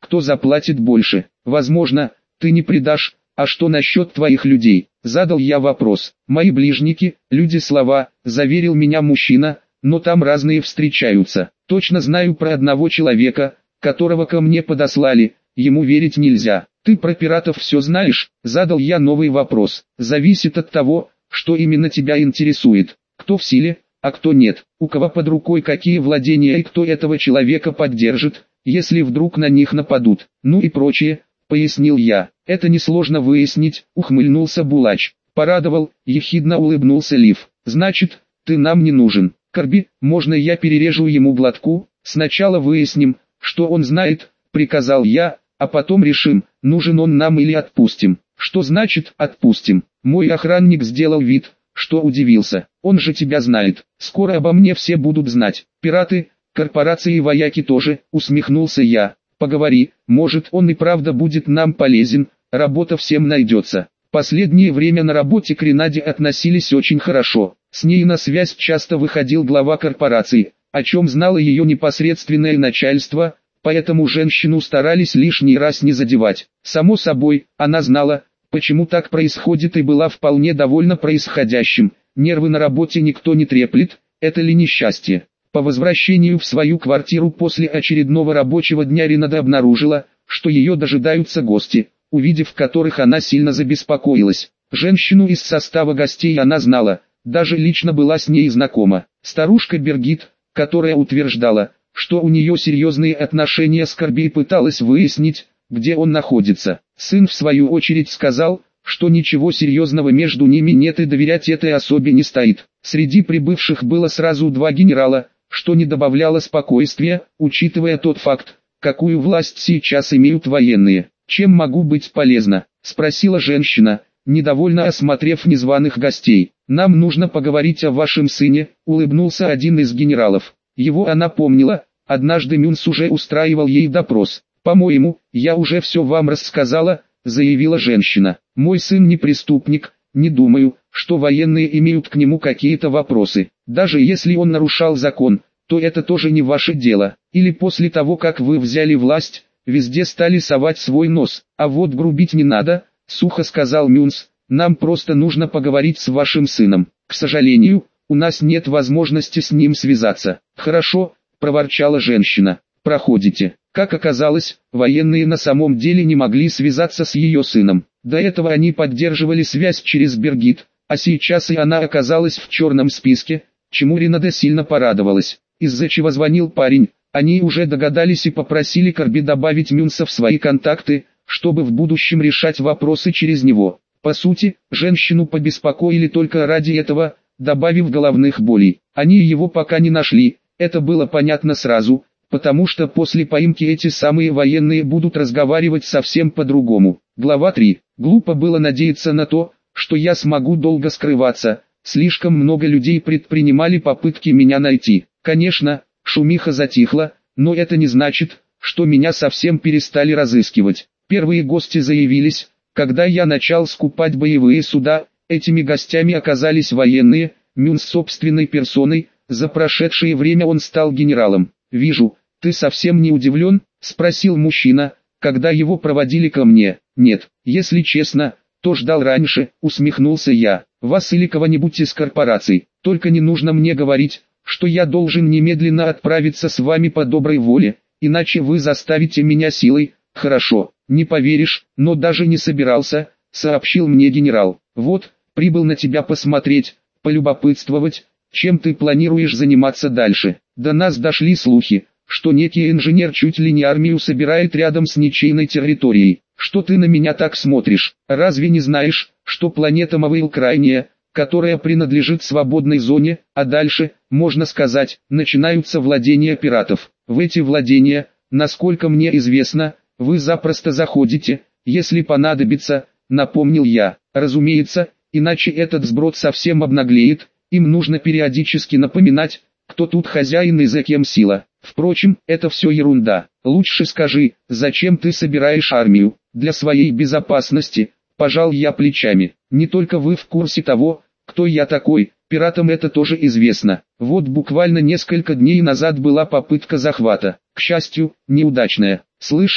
кто заплатит больше. Возможно, ты не предашь, а что насчет твоих людей? Задал я вопрос. Мои ближники, люди слова, заверил меня мужчина, но там разные встречаются. Точно знаю про одного человека, которого ко мне подослали, ему верить нельзя. Ты про пиратов все знаешь? Задал я новый вопрос. Зависит от того, что именно тебя интересует. Кто в силе, а кто нет, у кого под рукой какие владения и кто этого человека поддержит, если вдруг на них нападут, ну и прочее, пояснил я. Это несложно выяснить, ухмыльнулся Булач. Порадовал, ехидно улыбнулся Лив. Значит, ты нам не нужен. Корби, можно я перережу ему глотку? Сначала выясним, что он знает, приказал я, а потом решим, нужен он нам или отпустим. Что значит отпустим? Мой охранник сделал вид, что удивился. Он же тебя знает. Скоро обо мне все будут знать. Пираты, корпорации и вояки тоже, усмехнулся я. Поговори, может он и правда будет нам полезен, работа всем найдется. Последнее время на работе к Ренаде относились очень хорошо. С ней на связь часто выходил глава корпорации, о чем знало ее непосредственное начальство, поэтому женщину старались лишний раз не задевать. Само собой, она знала, почему так происходит и была вполне довольна происходящим. Нервы на работе никто не треплет, это ли несчастье? По возвращению в свою квартиру после очередного рабочего дня Ренада обнаружила, что ее дожидаются гости, увидев которых она сильно забеспокоилась. Женщину из состава гостей она знала, даже лично была с ней знакома. Старушка Бергит, которая утверждала, что у нее серьезные отношения с Корби, пыталась выяснить, где он находится. Сын в свою очередь сказал, что ничего серьезного между ними нет и доверять этой особе не стоит. Среди прибывших было сразу 2 генерала, что не добавляло спокойствия, учитывая тот факт, какую власть сейчас имеют военные. «Чем могу быть полезна?» – спросила женщина, недовольно осмотрев незваных гостей. «Нам нужно поговорить о вашем сыне», – улыбнулся один из генералов. Его она помнила, однажды Мюнс уже устраивал ей допрос. «По-моему, я уже все вам рассказала», – заявила женщина. «Мой сын не преступник, не думаю, что военные имеют к нему какие-то вопросы. Даже если он нарушал закон, то это тоже не ваше дело. Или после того, как вы взяли власть, везде стали совать свой нос. А вот грубить не надо», – сухо сказал Мюнс. «Нам просто нужно поговорить с вашим сыном. К сожалению, у нас нет возможности с ним связаться». «Хорошо», – проворчала женщина. «Проходите». Как оказалось, военные на самом деле не могли связаться с ее сыном. До этого они поддерживали связь через Бергит, а сейчас и она оказалась в черном списке, чему Ренада сильно порадовалась. Из-за чего звонил парень, они уже догадались и попросили Корби добавить Мюнса в свои контакты, чтобы в будущем решать вопросы через него. По сути, женщину побеспокоили только ради этого, добавив головных болей. Они его пока не нашли, это было понятно сразу, потому что после поимки эти самые военные будут разговаривать совсем по-другому. Глава 3. Глупо было надеяться на то, что я смогу долго скрываться, слишком много людей предпринимали попытки меня найти. Конечно, шумиха затихла, но это не значит, что меня совсем перестали разыскивать. Первые гости заявились, когда я начал скупать боевые суда. Этими гостями оказались военные, Мюнс собственной персоной. За прошедшее время он стал генералом. «Вижу, ты совсем не удивлен?» – спросил мужчина, когда его проводили ко мне. «Нет, если честно, то ждал раньше», – усмехнулся я. «Вас или кого-нибудь из корпораций, только не нужно мне говорить, что я должен немедленно отправиться с вами по доброй воле, иначе вы заставите меня силой». «Хорошо, не поверишь, но даже не собирался», – сообщил мне генерал. «Вот, прибыл на тебя посмотреть, полюбопытствовать, чем ты планируешь заниматься дальше. До нас дошли слухи, что некий инженер чуть ли не армию собирает рядом с ничейной территорией. Что ты на меня так смотришь? Разве не знаешь, что планета Мавейл крайняя, которая принадлежит свободной зоне, а дальше, можно сказать, начинаются владения пиратов? В эти владения, насколько мне известно, вы запросто заходите, если понадобится», — напомнил я. «Разумеется, иначе этот сброд совсем обнаглеет, им нужно периодически напоминать, кто тут хозяин и за кем сила. Впрочем, это все ерунда. Лучше скажи, зачем ты собираешь армию?» «Для своей безопасности», — пожал я плечами. «Не только вы в курсе того, кто я такой, пиратам это тоже известно. Вот буквально несколько дней назад была попытка захвата, к счастью, неудачная. Слышал,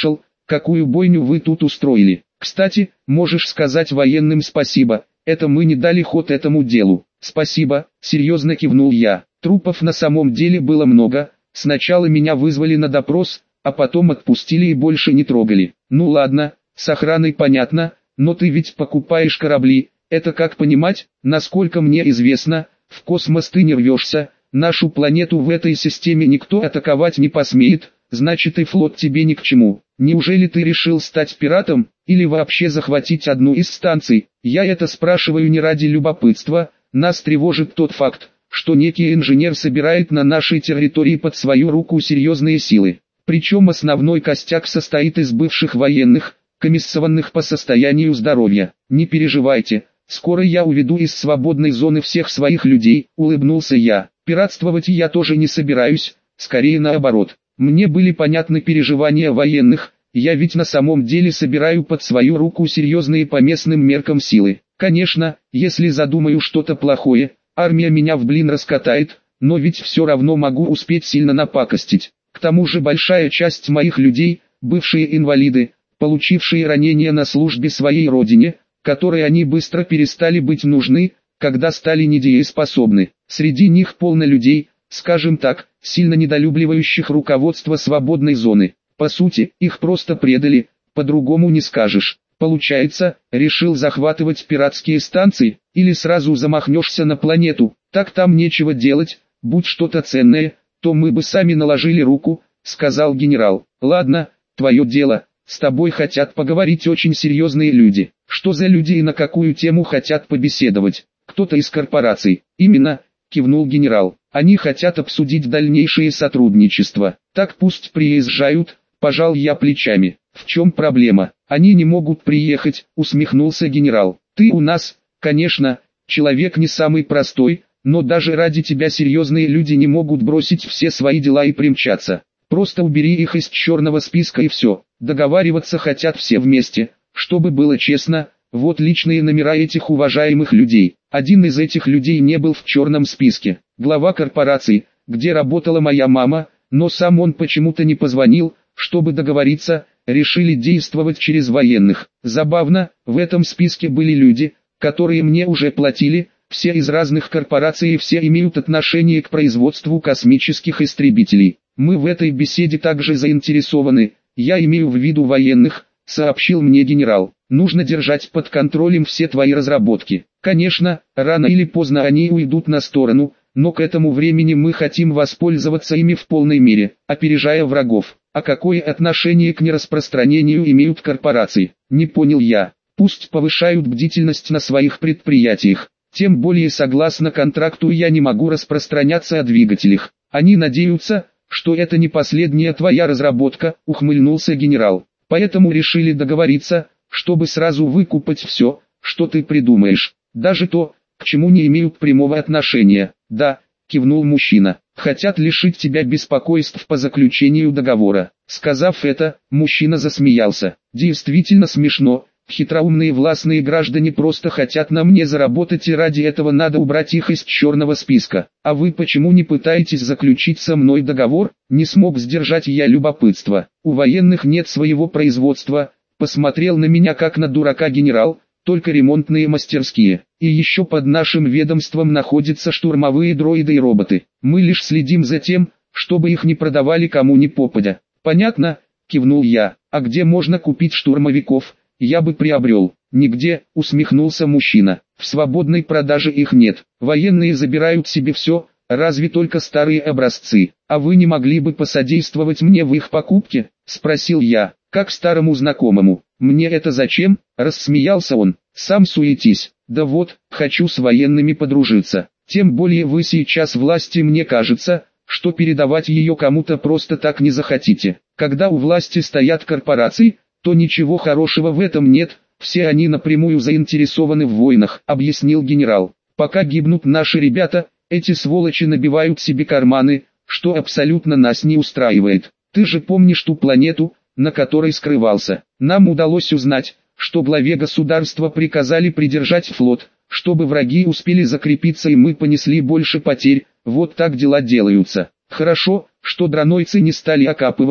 какую бойню вы тут устроили. Кстати, можешь сказать военным спасибо, это мы не дали ход этому делу. Спасибо, серьезно кивнул я. Трупов на самом деле было много, сначала меня вызвали на допрос, а потом отпустили и больше не трогали. Ну ладно, с охраной понятно, но ты ведь покупаешь корабли, это как понимать? Насколько мне известно, в космос ты не рвешься, нашу планету в этой системе никто атаковать не посмеет, значит и флот тебе ни к чему. Неужели ты решил стать пиратом, или вообще захватить одну из станций? Я это спрашиваю не ради любопытства, нас тревожит тот факт, что некий инженер собирает на нашей территории под свою руку серьезные силы. Причем основной костяк состоит из бывших военных, комиссованных по состоянию здоровья. Не переживайте, скоро я уведу из свободной зоны всех своих людей, улыбнулся я. Пиратствовать я тоже не собираюсь, скорее наоборот. Мне были понятны переживания военных, я ведь на самом деле собираю под свою руку серьезные по местным меркам силы. Конечно, если задумаю что-то плохое, армия меня в блин раскатает, но ведь все равно могу успеть сильно напакостить. К тому же большая часть моих людей, бывшие инвалиды, получившие ранения на службе своей родине, которой они быстро перестали быть нужны, когда стали недееспособны. Среди них полно людей, скажем так, сильно недолюбливающих руководство свободной зоны. По сути, их просто предали, по-другому не скажешь. Получается, решил захватывать пиратские станции, или сразу замахнешься на планету, так там нечего делать, будь что-то ценное, то мы бы сами наложили руку, сказал генерал. Ладно, твое дело, с тобой хотят поговорить очень серьезные люди. Что за люди и на какую тему хотят побеседовать? Кто-то из корпораций. Именно, кивнул генерал. Они хотят обсудить дальнейшее сотрудничество. Так пусть приезжают, пожал я плечами. В чем проблема? Они не могут приехать, усмехнулся генерал. Ты у нас, конечно, человек не самый простой, но даже ради тебя серьезные люди не могут бросить все свои дела и примчаться. Просто убери их из черного списка и все. Договариваться хотят все вместе, чтобы было честно. Вот личные номера этих уважаемых людей. Один из этих людей не был в черном списке. Глава корпорации, где работала моя мама, но сам он почему-то не позвонил, чтобы договориться, решили действовать через военных. Забавно, в этом списке были люди, которые мне уже платили, все из разных корпораций и все имеют отношение к производству космических истребителей. Мы в этой беседе также заинтересованы, я имею в виду военных, сообщил мне генерал. Нужно держать под контролем все твои разработки. Конечно, рано или поздно они уйдут на сторону, но к этому времени мы хотим воспользоваться ими в полной мере, опережая врагов. А какое отношение к нераспространению имеют корпорации? Не понял я. Пусть повышают бдительность на своих предприятиях. Тем более согласно контракту я не могу распространяться о двигателях. Они надеются, что это не последняя твоя разработка, ухмыльнулся генерал. Поэтому решили договориться, чтобы сразу выкупать все, что ты придумаешь. Даже то, к чему не имеют прямого отношения. Да, кивнул мужчина. Хотят лишить тебя беспокойств по заключению договора. Сказав это, мужчина засмеялся. Действительно смешно. Хитроумные властные граждане просто хотят на мне заработать, и ради этого надо убрать их из черного списка. А вы почему не пытаетесь заключить со мной договор? Не смог сдержать я любопытство. У военных нет своего производства. Посмотрел на меня как на дурака генерал, только ремонтные мастерские. И еще под нашим ведомством находятся штурмовые дроиды и роботы. Мы лишь следим за тем, чтобы их не продавали кому ни попадя. Понятно? Кивнул я. А где можно купить штурмовиков? Я бы приобрел. Нигде, усмехнулся мужчина. В свободной продаже их нет. Военные забирают себе все, разве только старые образцы. А вы не могли бы посодействовать мне в их покупке? Спросил я, как старому знакомому. Мне это зачем? Рассмеялся он. Сам суетись. Да вот, хочу с военными подружиться. Тем более вы сейчас власти, мне кажется, что передавать ее кому-то просто так не захотите. Когда у власти стоят корпорации, то ничего хорошего в этом нет, все они напрямую заинтересованы в войнах, объяснил генерал. Пока гибнут наши ребята, эти сволочи набивают себе карманы, что абсолютно нас не устраивает. Ты же помнишь ту планету, на которой скрывался? Нам удалось узнать, что главе государства приказали придержать флот, чтобы враги успели закрепиться и мы понесли больше потерь. Вот так дела делаются. Хорошо, что дранойцы не стали окапываться,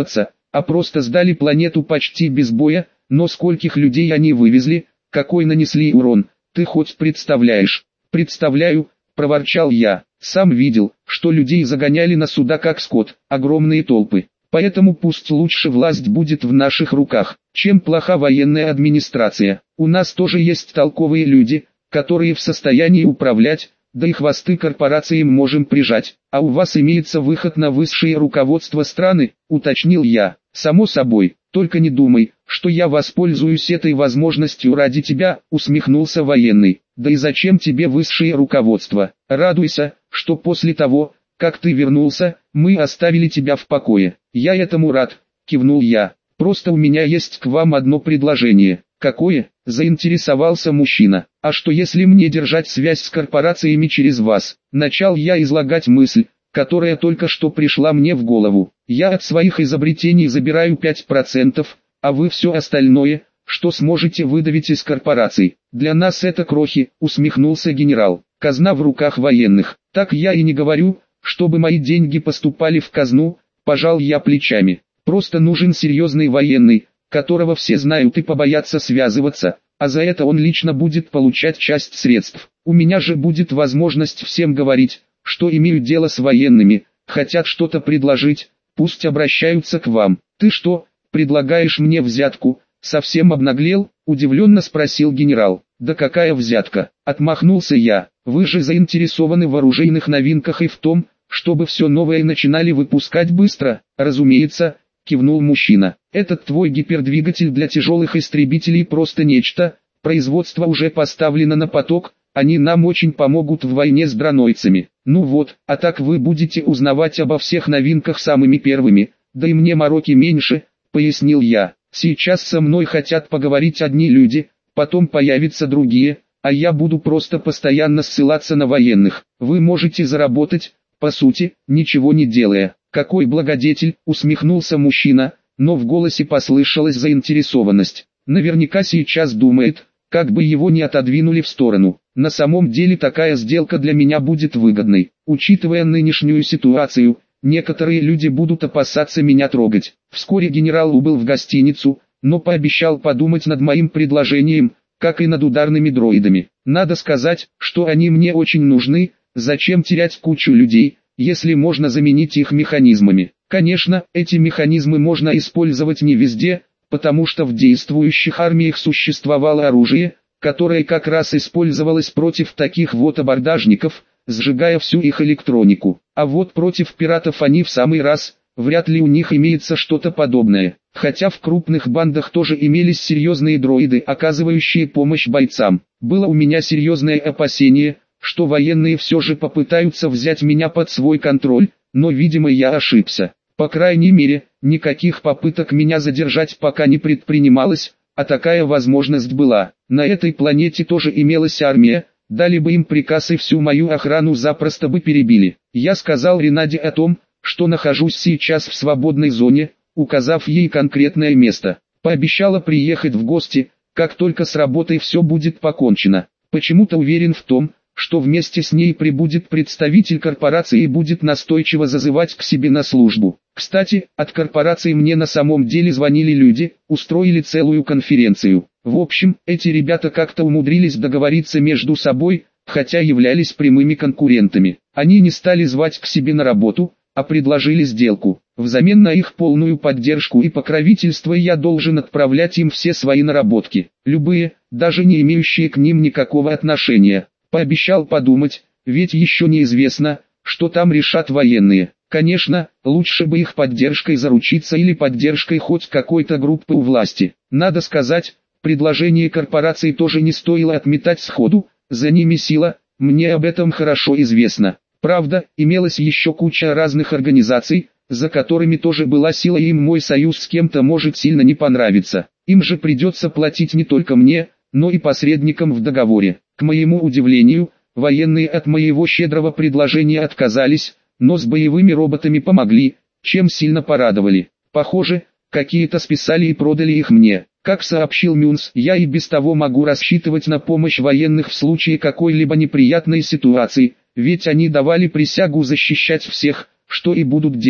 а просто сдали планету почти без боя, но скольких людей они вывезли, какой нанесли урон, ты хоть представляешь? Представляю, проворчал я, сам видел, что людей загоняли на суда как скот, огромные толпы. Поэтому пусть лучше власть будет в наших руках, чем плоха военная администрация. У нас тоже есть толковые люди, которые в состоянии управлять, да и хвосты корпорациям можем прижать. А у вас имеется выход на высшее руководство страны, уточнил я. Само собой, только не думай, что я воспользуюсь этой возможностью ради тебя, усмехнулся военный. Да и зачем тебе высшее руководство? Радуйся, что после того, как ты вернулся, мы оставили тебя в покое. Я этому рад, кивнул я. Просто у меня есть к вам одно предложение. Какое? Заинтересовался мужчина. А что если мне держать связь с корпорациями через вас? Начал я излагать мысль, которая только что пришла мне в голову. Я от своих изобретений забираю 5%, а вы все остальное, что сможете выдавить из корпораций. Для нас это крохи, усмехнулся генерал. Казна в руках военных. Так я и не говорю, чтобы мои деньги поступали в казну, пожал я плечами. Просто нужен серьезный военный, которого все знают и побоятся связываться, а за это он лично будет получать часть средств. У меня же будет возможность всем говорить, что имею дело с военными, хотят что-то предложить, пусть обращаются к вам. Ты что, предлагаешь мне взятку? Совсем обнаглел? Удивленно спросил генерал. Да какая взятка? Отмахнулся я. Вы же заинтересованы в оружейных новинках и в том, чтобы все новое начинали выпускать быстро. Разумеется, кивнул мужчина. Этот твой гипердвигатель для тяжелых истребителей просто нечто. Производство уже поставлено на поток, они нам очень помогут в войне с дронойцами. Ну вот, а так вы будете узнавать обо всех новинках самыми первыми, да и мне мороки меньше, пояснил я. Сейчас со мной хотят поговорить одни люди, потом появятся другие, а я буду просто постоянно ссылаться на военных. Вы можете заработать, по сути, ничего не делая. Какой благодетель, усмехнулся мужчина, но в голосе послышалась заинтересованность. Наверняка сейчас думает, как бы его не отодвинули в сторону. На самом деле такая сделка для меня будет выгодной. Учитывая нынешнюю ситуацию, некоторые люди будут опасаться меня трогать. Вскоре генерал убыл в гостиницу, но пообещал подумать над моим предложением, как и над ударными дроидами. Надо сказать, что они мне очень нужны, зачем терять кучу людей, если можно заменить их механизмами. Конечно, эти механизмы можно использовать не везде, потому что в действующих армиях существовало оружие, которое как раз использовалось против таких вот абордажников, сжигая всю их электронику. А вот против пиратов они в самый раз, вряд ли у них имеется что-то подобное. Хотя в крупных бандах тоже имелись серьезные дроиды, оказывающие помощь бойцам. Было у меня серьезное опасение, что военные все же попытаются взять меня под свой контроль, но видимо я ошибся. По крайней мере, никаких попыток меня задержать пока не предпринималось, а такая возможность была. На этой планете тоже имелась армия, дали бы им приказ и всю мою охрану запросто бы перебили. Я сказал Ренаде о том, что нахожусь сейчас в свободной зоне, указав ей конкретное место. Пообещала приехать в гости, как только с работой все будет покончено. Почему-то уверен в том, что вместе с ней прибудет представитель корпорации и будет настойчиво зазывать к себе на службу. Кстати, от корпорации мне на самом деле звонили люди, устроили целую конференцию. В общем, эти ребята как-то умудрились договориться между собой, хотя являлись прямыми конкурентами. Они не стали звать к себе на работу, а предложили сделку. Взамен на их полную поддержку и покровительство я должен отправлять им все свои наработки, любые, даже не имеющие к ним никакого отношения. Пообещал подумать, ведь еще неизвестно, что там решат военные. Конечно, лучше бы их поддержкой заручиться или поддержкой хоть какой-то группы у власти. Надо сказать, предложение корпорации тоже не стоило отметать сходу, за ними сила, мне об этом хорошо известно. Правда, имелась еще куча разных организаций, за которыми тоже была сила, и им мой союз с кем-то может сильно не понравиться. Им же придется платить не только мне, но и посредникам в договоре. К моему удивлению, военные от моего щедрого предложения отказались, но с боевыми роботами помогли, чем сильно порадовали. Похоже, какие-то списали и продали их мне. Как сообщил Мюнс, я и без того могу рассчитывать на помощь военных в случае какой-либо неприятной ситуации, ведь они давали присягу защищать всех, что и будут делать,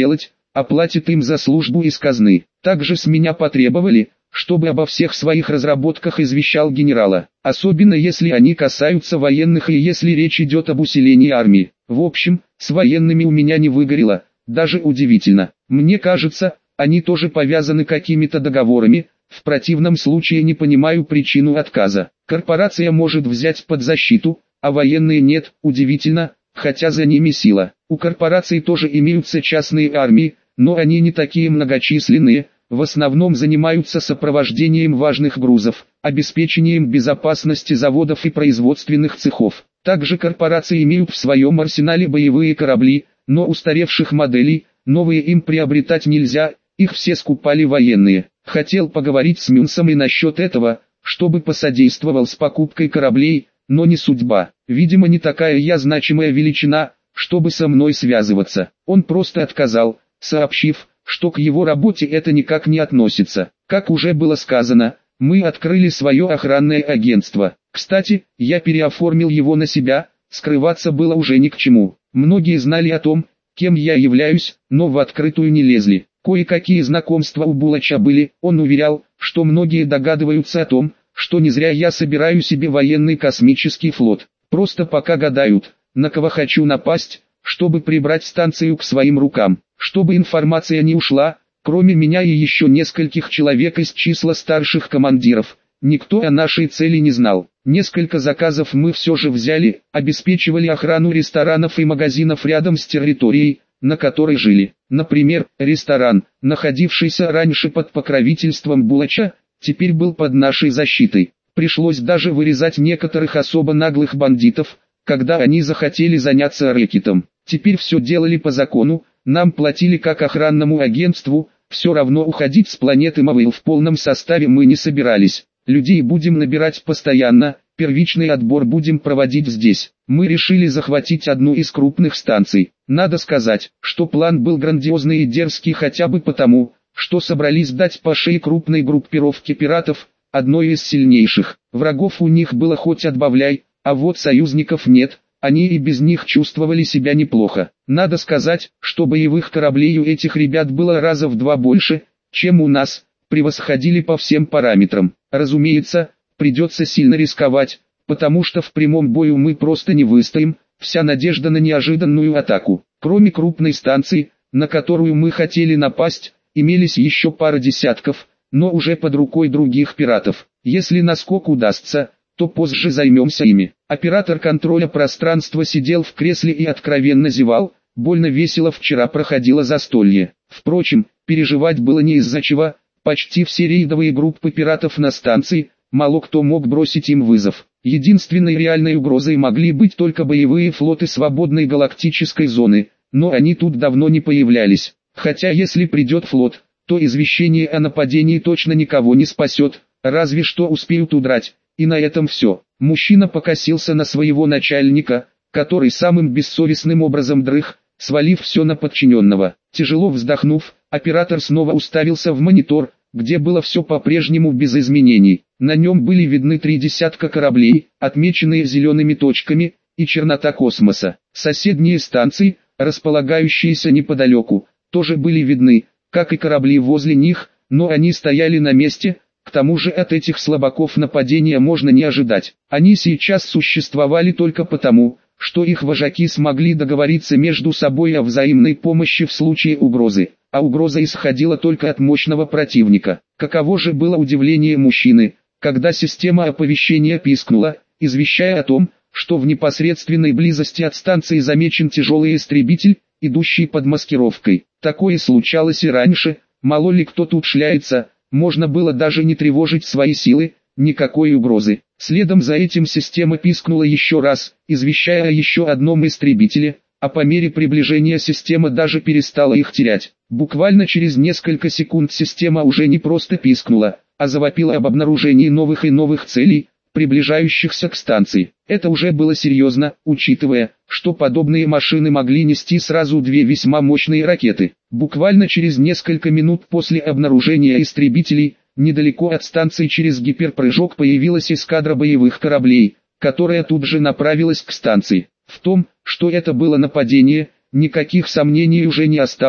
оплатит им за службу из казны. Также с меня потребовали, чтобы обо всех своих разработках извещал генерала, особенно если они касаются военных и если речь идет об усилении армии. В общем, с военными у меня не выгорело, даже удивительно. Мне кажется, они тоже повязаны какими-то договорами, в противном случае не понимаю причину отказа. Корпорация может взять под защиту, а военные нет, удивительно, хотя за ними сила. У корпораций тоже имеются частные армии, но они не такие многочисленные, в основном занимаются сопровождением важных грузов, обеспечением безопасности заводов и производственных цехов. Также корпорации имеют в своем арсенале боевые корабли, но устаревших моделей, новые им приобретать нельзя, их все скупали военные. Хотел поговорить с Мюнсом и насчет этого, чтобы посодействовал с покупкой кораблей, но не судьба. Видимо, не такая я значимая величина, чтобы со мной связываться. Он просто отказал, сообщив, что к его работе это никак не относится. Как уже было сказано, мы открыли свое охранное агентство. Кстати, я переоформил его на себя, скрываться было уже ни к чему. Многие знали о том, кем я являюсь, но в открытую не лезли. Кое-какие знакомства у Булача были, он уверял, что многие догадываются о том, что не зря я собираю себе военный космический флот. Просто пока гадают, на кого хочу напасть, чтобы прибрать станцию к своим рукам, чтобы информация не ушла, кроме меня и еще нескольких человек из числа старших командиров. Никто о нашей цели не знал. Несколько заказов мы все же взяли, обеспечивали охрану ресторанов и магазинов рядом с территорией, на которой жили. Например, ресторан, находившийся раньше под покровительством Булача, теперь был под нашей защитой. Пришлось даже вырезать некоторых особо наглых бандитов, когда они захотели заняться рэкетом. Теперь все делали по закону, нам платили как охранному агентству, все равно уходить с планеты Мавейл в полном составе мы не собирались. Людей будем набирать постоянно, первичный отбор будем проводить здесь. Мы решили захватить одну из крупных станций. Надо сказать, что план был грандиозный и дерзкий хотя бы потому, что собрались дать по шее крупной группировке пиратов, одной из сильнейших. Врагов у них было хоть отбавляй, а вот союзников нет, они и без них чувствовали себя неплохо. Надо сказать, что боевых кораблей у этих ребят было раза в 2 больше, чем у нас, превосходили по всем параметрам. Разумеется, придется сильно рисковать, потому что в прямом бою мы просто не выстоим, вся надежда на неожиданную атаку. Кроме крупной станции, на которую мы хотели напасть, имелись еще пара десятков, но уже под рукой других пиратов. Если наскок удастся, то позже займемся ими. Оператор контроля пространства сидел в кресле и откровенно зевал, больно весело вчера проходило застолье. Впрочем, переживать было не из-за чего, почти все рейдовые группы пиратов на станции, мало кто мог бросить им вызов. Единственной реальной угрозой могли быть только боевые флоты свободной галактической зоны, но они тут давно не появлялись. Хотя если придет флот, то извещение о нападении точно никого не спасет, разве что успеют удрать, и на этом все. Мужчина покосился на своего начальника, который самым бессовестным образом дрых, свалив все на подчиненного. Тяжело вздохнув, оператор снова уставился в монитор, где было все по-прежнему без изменений. На нем были видны 3 десятка кораблей, отмеченные зелеными точками, и чернота космоса. Соседние станции, располагающиеся неподалеку, тоже были видны, как и корабли возле них, но они стояли на месте. К тому же от этих слабаков нападения можно не ожидать. Они сейчас существовали только потому, что их вожаки смогли договориться между собой о взаимной помощи в случае угрозы, а угроза исходила только от мощного противника. Каково же было удивление мужчины, когда система оповещения пискнула, извещая о том, что в непосредственной близости от станции замечен тяжелый истребитель, идущий под маскировкой. Такое случалось и раньше, мало ли кто тут шляется, можно было даже не тревожить свои силы, никакой угрозы. Следом за этим система пискнула еще раз, извещая о еще одном истребителе, а по мере приближения система даже перестала их терять. Буквально через несколько секунд система уже не просто пискнула, а завопила об обнаружении новых и новых целей, приближающихся к станции. Это уже было серьезно, учитывая, что подобные машины могли нести сразу 2 весьма мощные ракеты. Буквально через несколько минут после обнаружения истребителей, недалеко от станции через гиперпрыжок появилась эскадра боевых кораблей, которая тут же направилась к станции. В том, что это было нападение, никаких сомнений уже не осталось,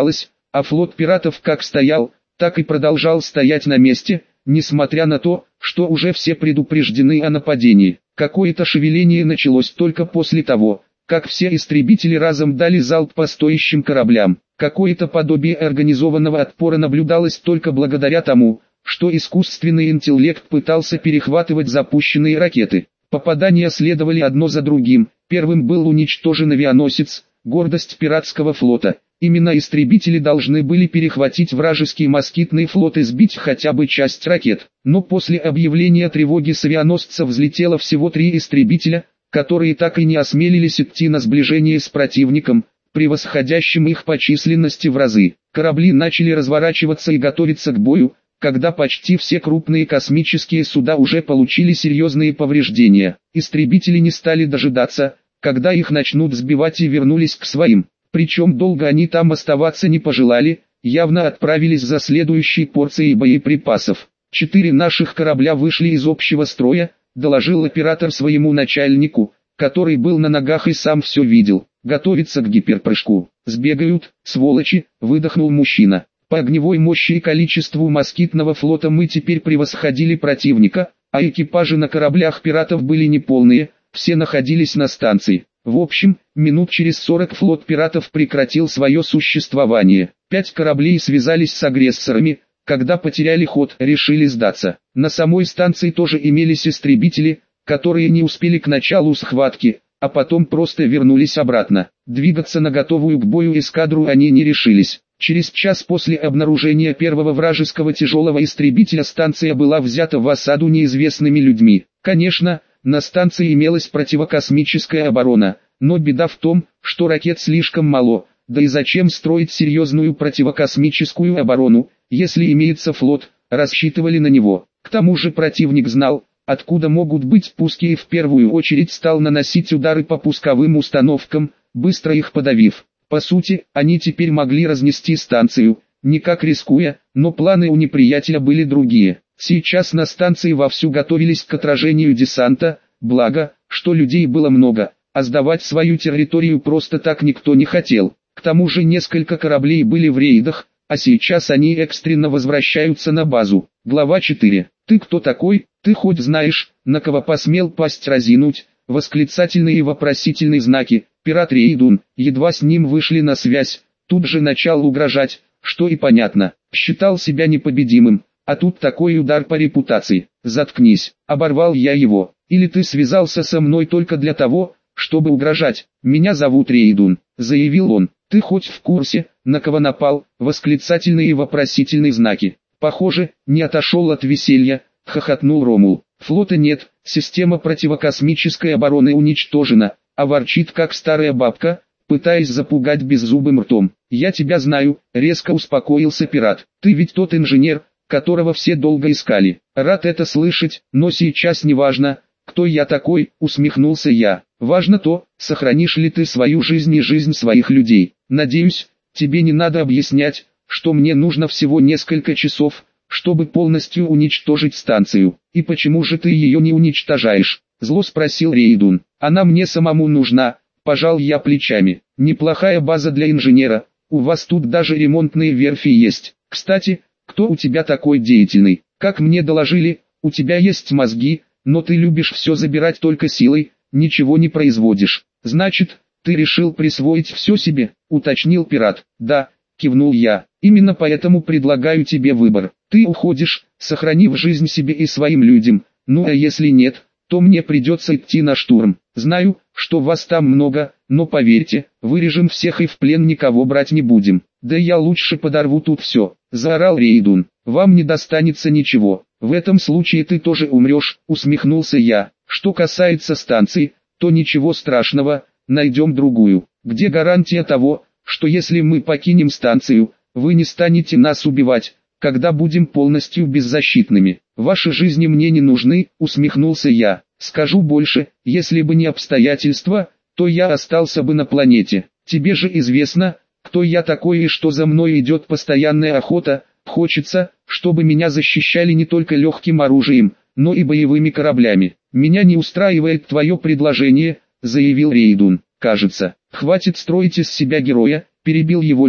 а флот пиратов как стоял, так и продолжал стоять на месте, несмотря на то, что уже все предупреждены о нападении. Какое-то шевеление началось только после того, как все истребители разом дали залп по стоящим кораблям. Какое-то подобие организованного отпора наблюдалось только благодаря тому, что искусственный интеллект пытался перехватывать запущенные ракеты. Попадания следовали одно за другим. Первым был уничтожен авианосец, гордость пиратского флота. Именно истребители должны были перехватить вражеский москитный флот и сбить хотя бы часть ракет. Но после объявления тревоги с авианосца взлетело всего 3 истребителя, которые так и не осмелились идти на сближение с противником, превосходящим их по численности в разы. Корабли начали разворачиваться и готовиться к бою, когда почти все крупные космические суда уже получили серьезные повреждения. Истребители не стали дожидаться, когда их начнут сбивать, и вернулись к своим. Причем долго они там оставаться не пожелали, явно отправились за следующей порцией боеприпасов. 4 наших корабля вышли из общего строя, доложил оператор своему начальнику, который был на ногах и сам все видел. Готовится к гиперпрыжку. Сбегают, сволочи, выдохнул мужчина. По огневой мощи и количеству москитного флота мы теперь превосходили противника, а экипажи на кораблях пиратов были неполные, все находились на станции. В общем, минут через 40 флот пиратов прекратил свое существование. 5 кораблей связались с агрессорами, когда потеряли ход, решили сдаться. На самой станции тоже имелись истребители, которые не успели к началу схватки, а потом просто вернулись обратно. Двигаться на готовую к бою эскадру они не решились. Через час после обнаружения первого вражеского тяжелого истребителя станция была взята в осаду неизвестными людьми. Конечно, на станции имелась противокосмическая оборона, но беда в том, что ракет слишком мало, да и зачем строить серьезную противокосмическую оборону, если имеется флот, рассчитывали на него. К тому же противник знал, откуда могут быть пуски, и в первую очередь стал наносить удары по пусковым установкам, быстро их подавив. По сути, они теперь могли разнести станцию, никак рискуя, но планы у неприятеля были другие. Сейчас на станции вовсю готовились к отражению десанта, благо, что людей было много, а сдавать свою территорию просто так никто не хотел. К тому же несколько кораблей были в рейдах, а сейчас они экстренно возвращаются на базу. Глава 4. «Ты кто такой? Ты хоть знаешь, на кого посмел пасть разинуть?» Восклицательные и вопросительные знаки. Пират Рейдун, едва с ним вышли на связь, тут же начал угрожать, что и понятно. Считал себя непобедимым, а тут такой удар по репутации. «Заткнись», оборвал я его. «Или ты связался со мной только для того, чтобы угрожать?» «Меня зовут Рейдун», заявил он. «Ты хоть в курсе, на кого напал?» Восклицательные и вопросительные знаки. «Похоже, не отошел от веселья», хохотнул Ромул. «Флота нет, система противокосмической обороны уничтожена, а ворчит как старая бабка, пытаясь запугать беззубым ртом. Я тебя знаю», резко успокоился пират. «Ты ведь тот инженер, которого все долго искали». «Рад это слышать, но сейчас не важно, кто я такой», усмехнулся я. «Важно то, сохранишь ли ты свою жизнь и жизнь своих людей. Надеюсь, тебе не надо объяснять, что мне нужно всего несколько часов, чтобы полностью уничтожить станцию. И почему же ты ее не уничтожаешь?» Зло спросил Рейдун. «Она мне самому нужна», пожал я плечами. «Неплохая база для инженера, у вас тут даже ремонтные верфи есть. Кстати, кто у тебя такой деятельный? Как мне доложили, у тебя есть мозги, но ты любишь все забирать только силой, ничего не производишь. Значит, ты решил присвоить все себе?» уточнил пират. «Да», кивнул я, «именно поэтому предлагаю тебе выбор. Ты уходишь, сохранив жизнь себе и своим людям, ну а если нет, то мне придется идти на штурм. Знаю, что вас там много, но поверьте, вырежем всех и в плен никого брать не будем. Да я лучше подорву тут все», заорал Рейдун. «Вам не достанется ничего, в этом случае ты тоже умрешь», усмехнулся я. «Что касается станции, то ничего страшного, найдем другую. Где гарантия того, что если мы покинем станцию, вы не станете нас убивать, когда будем полностью беззащитными?» «Ваши жизни мне не нужны», усмехнулся я. «Скажу больше, если бы не обстоятельства, то я остался бы на планете. Тебе же известно, кто я такой и что за мной идет постоянная охота. Хочется, чтобы меня защищали не только легким оружием, но и боевыми кораблями. Меня не устраивает твое предложение», заявил Рейдун. «Кажется, хватит строить из себя героя», перебил его Лив.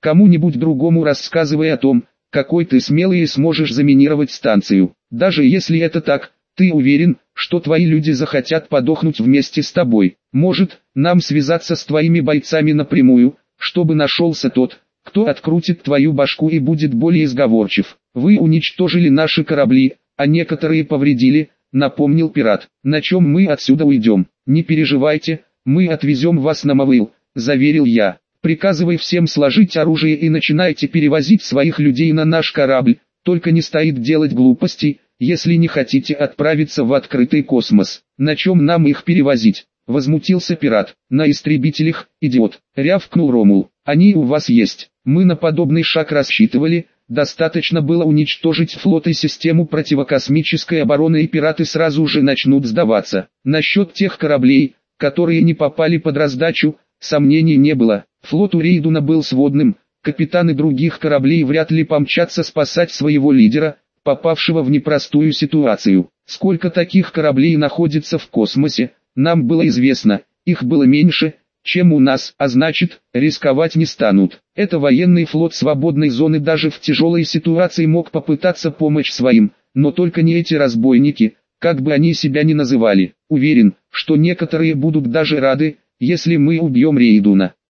кому-нибудь другому рассказывай о том, какой ты смелый и сможешь заминировать станцию. Даже если это так, ты уверен, что твои люди захотят подохнуть вместе с тобой? Может, нам связаться с твоими бойцами напрямую, чтобы нашелся тот, кто открутит твою башку и будет более сговорчив? Вы уничтожили наши корабли, а некоторые повредили, напомнил пират. На чем мы отсюда уйдем? Не переживайте, мы отвезем вас на Мавил, заверил я. Приказывай всем сложить оружие и начинайте перевозить своих людей на наш корабль, только не стоит делать глупостей, если не хотите отправиться в открытый космос. На чем нам их перевозить? Возмутился пират. На истребителях, идиот, рявкнул Ромул. Они у вас есть. Мы на подобный шаг рассчитывали, достаточно было уничтожить флот и систему противокосмической обороны, и пираты сразу же начнут сдаваться. Насчет тех кораблей, которые не попали под раздачу, сомнений не было. Флот у Рейдуна был сводным, капитаны других кораблей вряд ли помчатся спасать своего лидера, попавшего в непростую ситуацию. Сколько таких кораблей находится в космосе, нам было известно, их было меньше, чем у нас, а значит, рисковать не станут. Это военный флот свободной зоны даже в тяжелой ситуации мог попытаться помочь своим, но только не эти разбойники, как бы они себя ни называли. Уверен, что некоторые будут даже рады, если мы убьем Рейдуна.